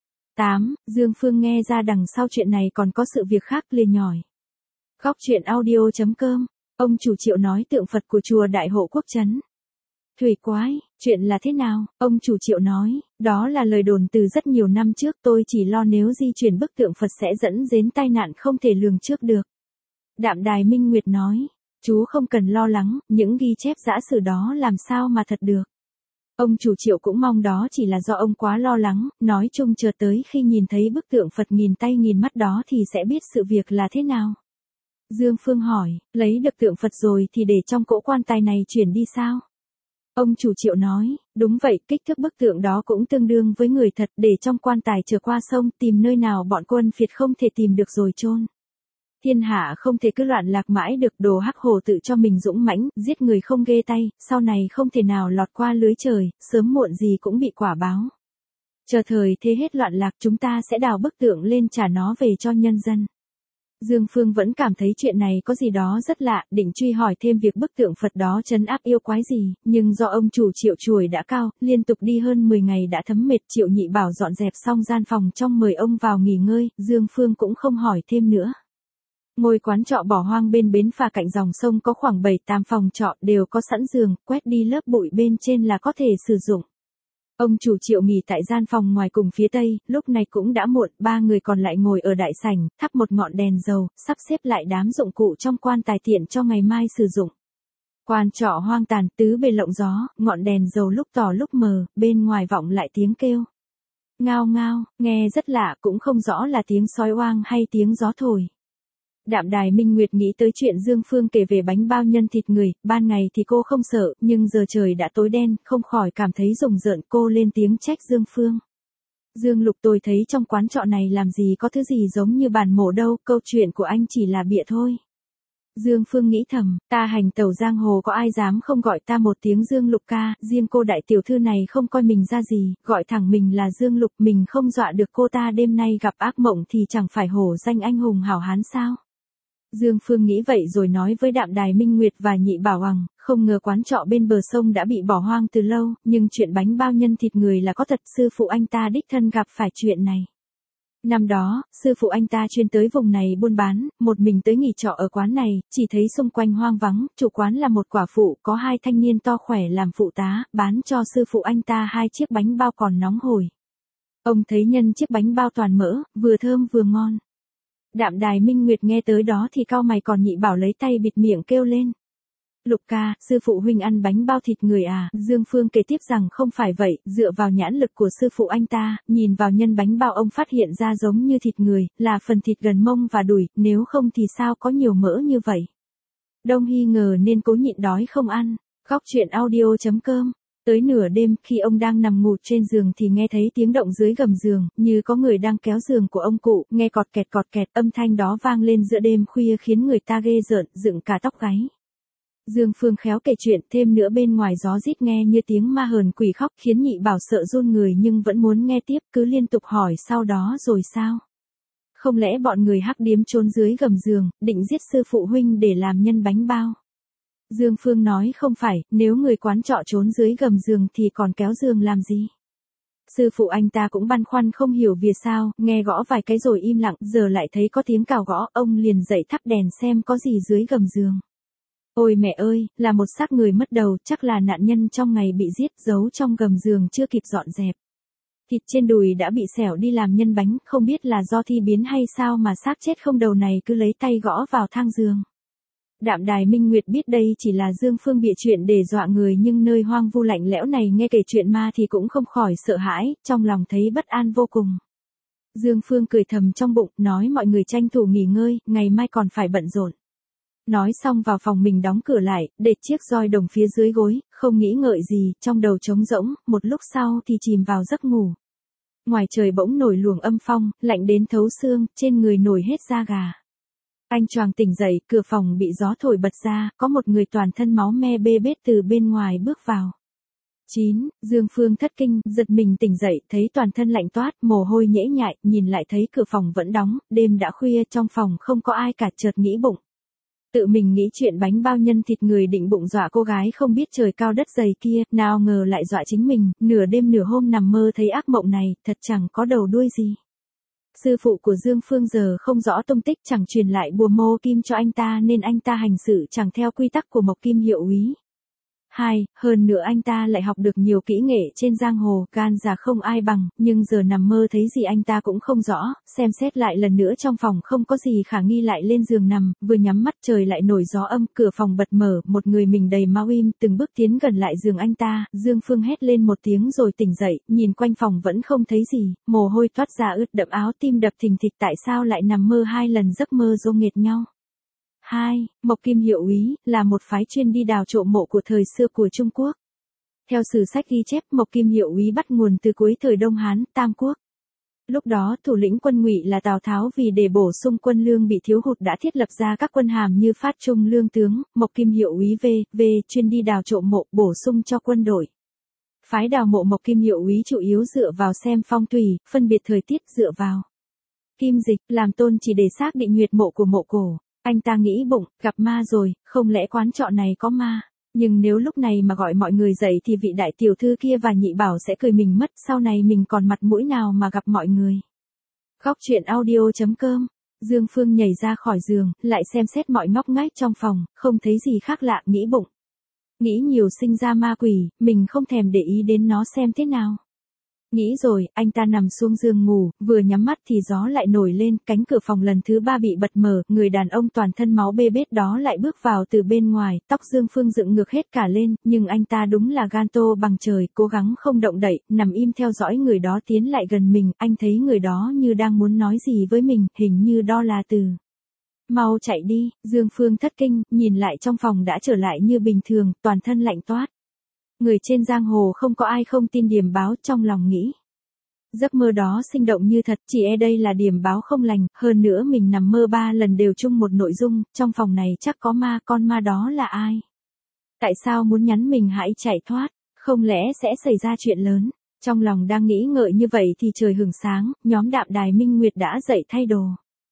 A: tám. Dương Phương nghe ra đằng sau chuyện này còn có sự việc khác liền nhỏi. Góc truyện audio.com, ông chủ Triệu nói tượng Phật của chùa Đại Hộ Quốc trấn thủy quái, chuyện là thế nào? Ông chủ Triệu nói, đó là lời đồn từ rất nhiều năm trước, tôi chỉ lo nếu di chuyển bức tượng Phật sẽ dẫn đến tai nạn không thể lường trước được. Đạm Đài Minh Nguyệt nói, chú không cần lo lắng, những ghi chép giả sử đó làm sao mà thật được. Ông chủ Triệu cũng mong đó chỉ là do ông quá lo lắng, nói chung chờ tới khi nhìn thấy bức tượng Phật nghìn tay nghìn mắt đó thì sẽ biết sự việc là thế nào. Dương Phương hỏi, lấy được tượng Phật rồi thì để trong cỗ quan tài này chuyển đi sao? Ông chủ Triệu nói, đúng vậy, kích thước bức tượng đó cũng tương đương với người thật, để trong quan tài trở qua sông, tìm nơi nào bọn quân phiệt không thể tìm được rồi chôn. Thiên hạ không thể cứ loạn lạc mãi được, đồ Hắc Hồ tự cho mình dũng mãnh, giết người không ghê tay, sau này không thể nào lọt qua lưới trời, sớm muộn gì cũng bị quả báo. Chờ thời thế hết loạn lạc chúng ta sẽ đào bức tượng lên trả nó về cho nhân dân. Dương Phương vẫn cảm thấy chuyện này có gì đó rất lạ, định truy hỏi thêm việc bức tượng Phật đó trấn áp yêu quái gì, nhưng do ông chủ Triệu chuổi đã cao, liên tục đi hơn mười ngày đã thấm mệt. Triệu Nhị Bảo dọn dẹp xong gian phòng trong mời ông vào nghỉ ngơi, Dương Phương cũng không hỏi thêm nữa. Ngôi quán trọ bỏ hoang bên bến phà cạnh dòng sông có khoảng bảy tám phòng trọ, đều có sẵn giường, quét đi lớp bụi bên trên là có thể sử dụng. Ông chủ Triệu nghỉ tại gian phòng ngoài cùng phía tây, lúc này cũng đã muộn, ba người còn lại ngồi ở đại sảnh, thắp một ngọn đèn dầu, sắp xếp lại đám dụng cụ trong quan tài tiện cho ngày mai sử dụng. Quan trọ hoang tàn, tứ bề lộng gió, ngọn đèn dầu lúc tỏ lúc mờ, bên ngoài vọng lại tiếng kêu. Ngao ngao, nghe rất lạ, cũng không rõ là tiếng sói oang hay tiếng gió thổi. Đạm Đài Minh Nguyệt nghĩ tới chuyện Dương Phương kể về bánh bao nhân thịt người, ban ngày thì cô không sợ, nhưng giờ trời đã tối đen, không khỏi cảm thấy rùng rợn, cô lên tiếng trách Dương Phương. Dương Lục, tôi thấy trong quán trọ này làm gì có thứ gì giống như bàn mổ đâu, câu chuyện của anh chỉ là bịa thôi. Dương Phương nghĩ thầm, ta hành tẩu giang hồ có ai dám không gọi ta một tiếng Dương Lục ca, riêng cô đại tiểu thư này không coi mình ra gì, gọi thẳng mình là Dương Lục, mình không dọa được cô ta, đêm nay gặp ác mộng thì chẳng phải hổ danh anh hùng hảo hán sao. Dương Phương nghĩ vậy rồi nói với Đạm Đài Minh Nguyệt và Nhị Bảo Hoàng, không ngờ quán trọ bên bờ sông đã bị bỏ hoang từ lâu, nhưng chuyện bánh bao nhân thịt người là có thật, sư phụ anh ta đích thân gặp phải chuyện này. Năm đó, sư phụ anh ta chuyên tới vùng này buôn bán, một mình tới nghỉ trọ ở quán này, chỉ thấy xung quanh hoang vắng, chủ quán là một quả phụ, có hai thanh niên to khỏe làm phụ tá, bán cho sư phụ anh ta hai chiếc bánh bao còn nóng hổi. Ông thấy nhân chiếc bánh bao toàn mỡ, vừa thơm vừa ngon. Đạm Đài Minh Nguyệt nghe tới đó thì cau mày, còn Nhị Bảo lấy tay bịt miệng kêu lên. Lục ca, sư phụ huynh ăn bánh bao thịt người à? Dương Phương kể tiếp rằng không phải vậy, dựa vào nhãn lực của sư phụ anh ta, nhìn vào nhân bánh bao ông phát hiện ra giống như thịt người, là phần thịt gần mông và đùi, nếu không thì sao có nhiều mỡ như vậy. Đông Hy ngờ nên cố nhịn đói không ăn. Góc truyện audio.com. Tới nửa đêm, khi ông đang nằm ngủ trên giường thì nghe thấy tiếng động dưới gầm giường, như có người đang kéo giường của ông cụ, nghe cọt kẹt cọt kẹt, âm thanh đó vang lên giữa đêm khuya khiến người ta ghê rợn, dựng cả tóc gáy. Dương Phương khéo kể chuyện, thêm nữa bên ngoài gió rít nghe như tiếng ma hờn quỷ khóc, khiến Nhị Bảo sợ run người nhưng vẫn muốn nghe tiếp, cứ liên tục hỏi sau đó rồi sao? Không lẽ bọn người hắc điếm trốn dưới gầm giường, định giết sư phụ huynh để làm nhân bánh bao? Dương Phương nói không phải, nếu người quán trọ trốn dưới gầm giường thì còn kéo giường làm gì? Sư phụ anh ta cũng băn khoăn không hiểu vì sao, nghe gõ vài cái rồi im lặng, giờ lại thấy có tiếng cào gõ, ông liền dậy thắp đèn xem có gì dưới gầm giường. Ôi mẹ ơi, là một xác người mất đầu, chắc là nạn nhân trong ngày bị giết, giấu trong gầm giường chưa kịp dọn dẹp. Thịt trên đùi đã bị xẻo đi làm nhân bánh, không biết là do thi biến hay sao mà xác chết không đầu này cứ lấy tay gõ vào thang giường. Đạm Đài Minh Nguyệt biết đây chỉ là Dương Phương bịa chuyện để dọa người, nhưng nơi hoang vu lạnh lẽo này nghe kể chuyện ma thì cũng không khỏi sợ hãi, trong lòng thấy bất an vô cùng. Dương Phương cười thầm trong bụng, nói mọi người tranh thủ nghỉ ngơi, ngày mai còn phải bận rộn. Nói xong vào phòng mình đóng cửa lại, để chiếc roi đồng phía dưới gối, không nghĩ ngợi gì, trong đầu trống rỗng, một lúc sau thì chìm vào giấc ngủ. Ngoài trời bỗng nổi luồng âm phong, lạnh đến thấu xương, trên người nổi hết da gà. Anh choàng tỉnh dậy, cửa phòng bị gió thổi bật ra, có một người toàn thân máu me bê bết từ bên ngoài bước vào. chín. Dương Phương thất kinh, giật mình tỉnh dậy, thấy toàn thân lạnh toát, mồ hôi nhễ nhại, nhìn lại thấy cửa phòng vẫn đóng, đêm đã khuya, trong phòng không có ai cả, chợt nghĩ bụng. Tự mình nghĩ chuyện bánh bao nhân thịt người định bụng dọa cô gái không biết trời cao đất dày kia, nào ngờ lại dọa chính mình, nửa đêm nửa hôm nằm mơ thấy ác mộng này, thật chẳng có đầu đuôi gì. Sư phụ của Dương Phương giờ không rõ tung tích, chẳng truyền lại bùa mô kim cho anh ta nên anh ta hành sự chẳng theo quy tắc của Mộc Kim hiệu úy. Hai, hơn nữa anh ta lại học được nhiều kỹ nghệ trên giang hồ, gan già không ai bằng, nhưng giờ nằm mơ thấy gì anh ta cũng không rõ, xem xét lại lần nữa trong phòng không có gì khả nghi lại lên giường nằm, vừa nhắm mắt trời lại nổi gió âm, cửa phòng bật mở, một người mình đầy máu im, từng bước tiến gần lại giường anh ta, Dương Phương hét lên một tiếng rồi tỉnh dậy, nhìn quanh phòng vẫn không thấy gì, mồ hôi toát ra ướt đẫm áo, tim đập thình thịch, tại sao lại nằm mơ hai lần giấc mơ dô nghệt nhau. hai. Mộc Kim hiệu úy, là một phái chuyên đi đào trộm mộ của thời xưa của Trung Quốc. Theo sử sách ghi chép, Mộc Kim hiệu úy bắt nguồn từ cuối thời Đông Hán, Tam Quốc. Lúc đó thủ lĩnh quân Ngụy là Tào Tháo vì để bổ sung quân lương bị thiếu hụt đã thiết lập ra các quân hàm như Phát Trung lương tướng, Mộc Kim hiệu úy V, V chuyên đi đào trộm mộ, bổ sung cho quân đội. Phái đào mộ Mộc Kim hiệu úy chủ yếu dựa vào xem phong thủy, phân biệt thời tiết, dựa vào kim dịch, làm tôn chỉ để xác định huyệt mộ của mộ cổ. Anh ta nghĩ bụng, gặp ma rồi, không lẽ quán trọ này có ma. Nhưng nếu lúc này mà gọi mọi người dậy thì vị đại tiểu thư kia và nhị bảo sẽ cười mình mất, sau này mình còn mặt mũi nào mà gặp mọi người. Góc truyện audio.com. Dương Phương nhảy ra khỏi giường, lại xem xét mọi ngóc ngách trong phòng, không thấy gì khác lạ, nghĩ bụng. Nghĩ nhiều sinh ra ma quỷ, mình không thèm để ý đến nó xem thế nào. Nghĩ rồi, anh ta nằm xuống giường ngủ, vừa nhắm mắt thì gió lại nổi lên, cánh cửa phòng lần thứ ba bị bật mở, người đàn ông toàn thân máu bê bết đó lại bước vào từ bên ngoài, tóc Dương Phương dựng ngược hết cả lên, nhưng anh ta đúng là gan tô bằng trời, cố gắng không động đậy, nằm im theo dõi người đó tiến lại gần mình, anh thấy người đó như đang muốn nói gì với mình, hình như đó là từ. Mau chạy đi, Dương Phương thất kinh, nhìn lại trong phòng đã trở lại như bình thường, toàn thân lạnh toát. Người trên giang hồ không có ai không tin điềm báo, trong lòng nghĩ. Giấc mơ đó sinh động như thật, chỉ e đây là điềm báo không lành, hơn nữa mình nằm mơ ba lần đều chung một nội dung, trong phòng này chắc có ma, con ma đó là ai? Tại sao muốn nhắn mình hãy chạy thoát, không lẽ sẽ xảy ra chuyện lớn? Trong lòng đang nghĩ ngợi như vậy thì trời hửng sáng, nhóm Đạm Đài Minh Nguyệt đã dậy thay đồ.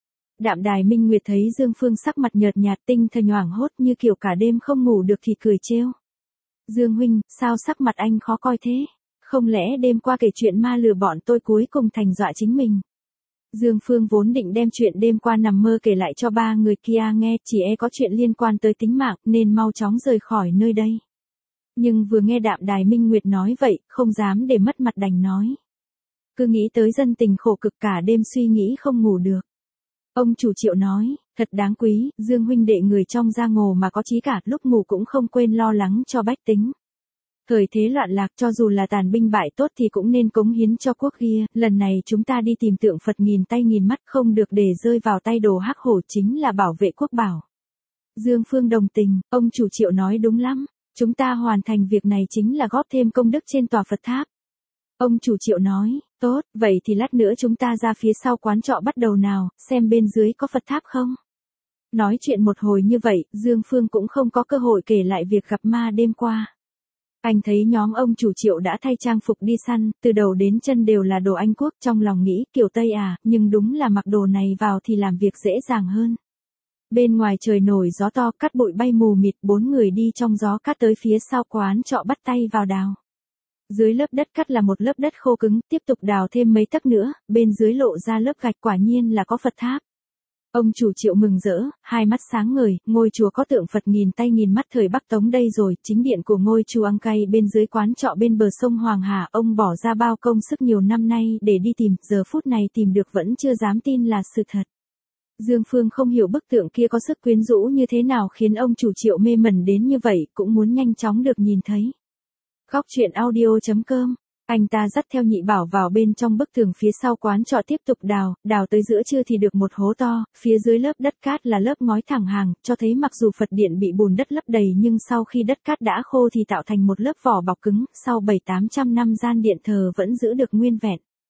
A: Đạm Đài Minh Nguyệt thấy Dương Phương sắc mặt nhợt nhạt, tinh thần hoảng hốt như kiểu cả đêm không ngủ được thì cười trêu. Dương huynh, sao sắc mặt anh khó coi thế? Không lẽ đêm qua kể chuyện ma lừa bọn tôi cuối cùng thành dọa chính mình? Dương Phương vốn định đem chuyện đêm qua nằm mơ kể lại cho ba người kia nghe, chỉ e có chuyện liên quan tới tính mạng nên mau chóng rời khỏi nơi đây. Nhưng vừa nghe Đạm Đài Minh Nguyệt nói vậy, không dám để mất mặt đành nói. Cứ nghĩ tới dân tình khổ cực cả đêm suy nghĩ không ngủ được. Ông chủ Triệu nói, thật đáng quý, Dương huynh đệ người trong giang hồ mà có chí cả, lúc ngủ cũng không quên lo lắng cho bách tính. Thời thế loạn lạc, cho dù là tàn binh bại tốt thì cũng nên cống hiến cho quốc kia, lần này chúng ta đi tìm tượng Phật nghìn tay nghìn mắt, không được để rơi vào tay đồ hắc hổ, chính là bảo vệ quốc bảo. Dương Phương đồng tình, ông chủ Triệu nói đúng lắm, chúng ta hoàn thành việc này chính là góp thêm công đức trên tòa Phật tháp. Ông chủ Triệu nói, tốt, vậy thì lát nữa chúng ta ra phía sau quán trọ bắt đầu nào, xem bên dưới có Phật tháp không? Nói chuyện một hồi như vậy, Dương Phương cũng không có cơ hội kể lại việc gặp ma đêm qua. Anh thấy nhóm ông chủ Triệu đã thay trang phục đi săn, từ đầu đến chân đều là đồ Anh Quốc, trong lòng nghĩ kiểu Tây à, nhưng đúng là mặc đồ này vào thì làm việc dễ dàng hơn. Bên ngoài trời nổi gió to, cát bụi bay mù mịt, bốn người đi trong gió cát tới phía sau quán trọ bắt tay vào đào. Dưới lớp đất cát là một lớp đất khô cứng, tiếp tục đào thêm mấy tấc nữa, bên dưới lộ ra lớp gạch, quả nhiên là có Phật tháp. Ông chủ Triệu mừng rỡ, hai mắt sáng ngời, ngôi chùa có tượng Phật nghìn tay nghìn mắt thời Bắc Tống đây rồi, chính điện của ngôi chùa Ang Cay bên dưới quán trọ bên bờ sông Hoàng Hà, ông bỏ ra bao công sức nhiều năm nay để đi tìm, giờ phút này tìm được vẫn chưa dám tin là sự thật. Dương Phương không hiểu bức tượng kia có sức quyến rũ như thế nào khiến ông chủ Triệu mê mẩn đến như vậy, cũng muốn nhanh chóng được nhìn thấy. Góc truyện audio.com. Anh ta dắt theo nhị bảo vào bên trong bức tường phía sau quán trọ tiếp tục đào, đào tới giữa trưa thì được một hố to, phía dưới lớp đất cát là lớp ngói thẳng hàng, cho thấy mặc dù Phật điện bị bùn đất lấp đầy nhưng sau khi đất cát đã khô thì tạo thành một lớp vỏ bọc cứng, sau bảy tám trăm năm gian điện thờ vẫn giữ được nguyên vẹn.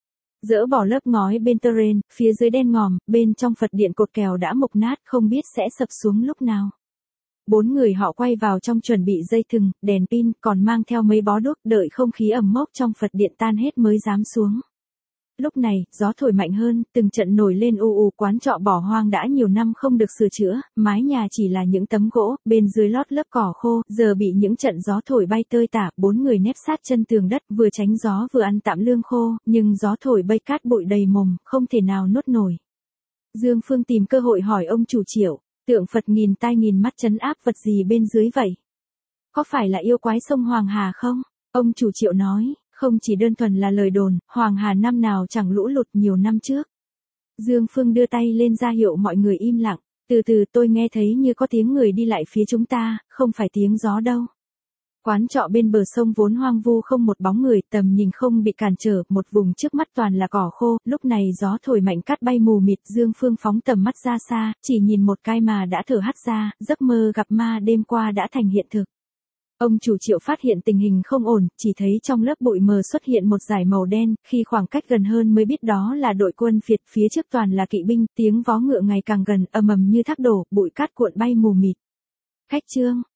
A: Dỡ bỏ lớp ngói bên terrain, phía dưới đen ngòm, bên trong Phật điện cột kèo đã mục nát không biết sẽ sập xuống lúc nào. Bốn người họ quay vào trong chuẩn bị dây thừng, đèn pin, còn mang theo mấy bó đuốc, đợi không khí ẩm mốc trong Phật điện tan hết mới dám xuống. Lúc này, gió thổi mạnh hơn, từng trận nổi lên ù ù, quán trọ bỏ hoang đã nhiều năm không được sửa chữa, mái nhà chỉ là những tấm gỗ, bên dưới lót lớp cỏ khô, giờ bị những trận gió thổi bay tơi tả, bốn người nép sát chân tường đất, vừa tránh gió vừa ăn tạm lương khô, nhưng gió thổi bay cát bụi đầy mồm, không thể nào nuốt nổi. Dương Phương tìm cơ hội hỏi ông chủ Triệu, tượng Phật nghìn tai nghìn mắt trấn áp vật gì bên dưới vậy? Có phải là yêu quái sông Hoàng Hà không? Ông chủ Triệu nói. Không chỉ đơn thuần là lời đồn, Hoàng Hà năm nào chẳng lũ lụt nhiều năm trước. Dương Phương đưa tay lên ra hiệu mọi người im lặng, từ từ tôi nghe thấy như có tiếng người đi lại phía chúng ta, không phải tiếng gió đâu. Quán trọ bên bờ sông vốn hoang vu không một bóng người, tầm nhìn không bị cản trở, một vùng trước mắt toàn là cỏ khô, lúc này gió thổi mạnh cát bay mù mịt, Dương Phương phóng tầm mắt ra xa, chỉ nhìn một cái mà đã thở hắt ra, giấc mơ gặp ma đêm qua đã thành hiện thực. Ông chủ Triệu phát hiện tình hình không ổn, chỉ thấy trong lớp bụi mờ xuất hiện một dải màu đen, khi khoảng cách gần hơn mới biết đó là đội quân Việt, phía trước toàn là kỵ binh, tiếng vó ngựa ngày càng gần, ầm ầm như thác đổ, bụi cát cuộn bay mù mịt. Cách chương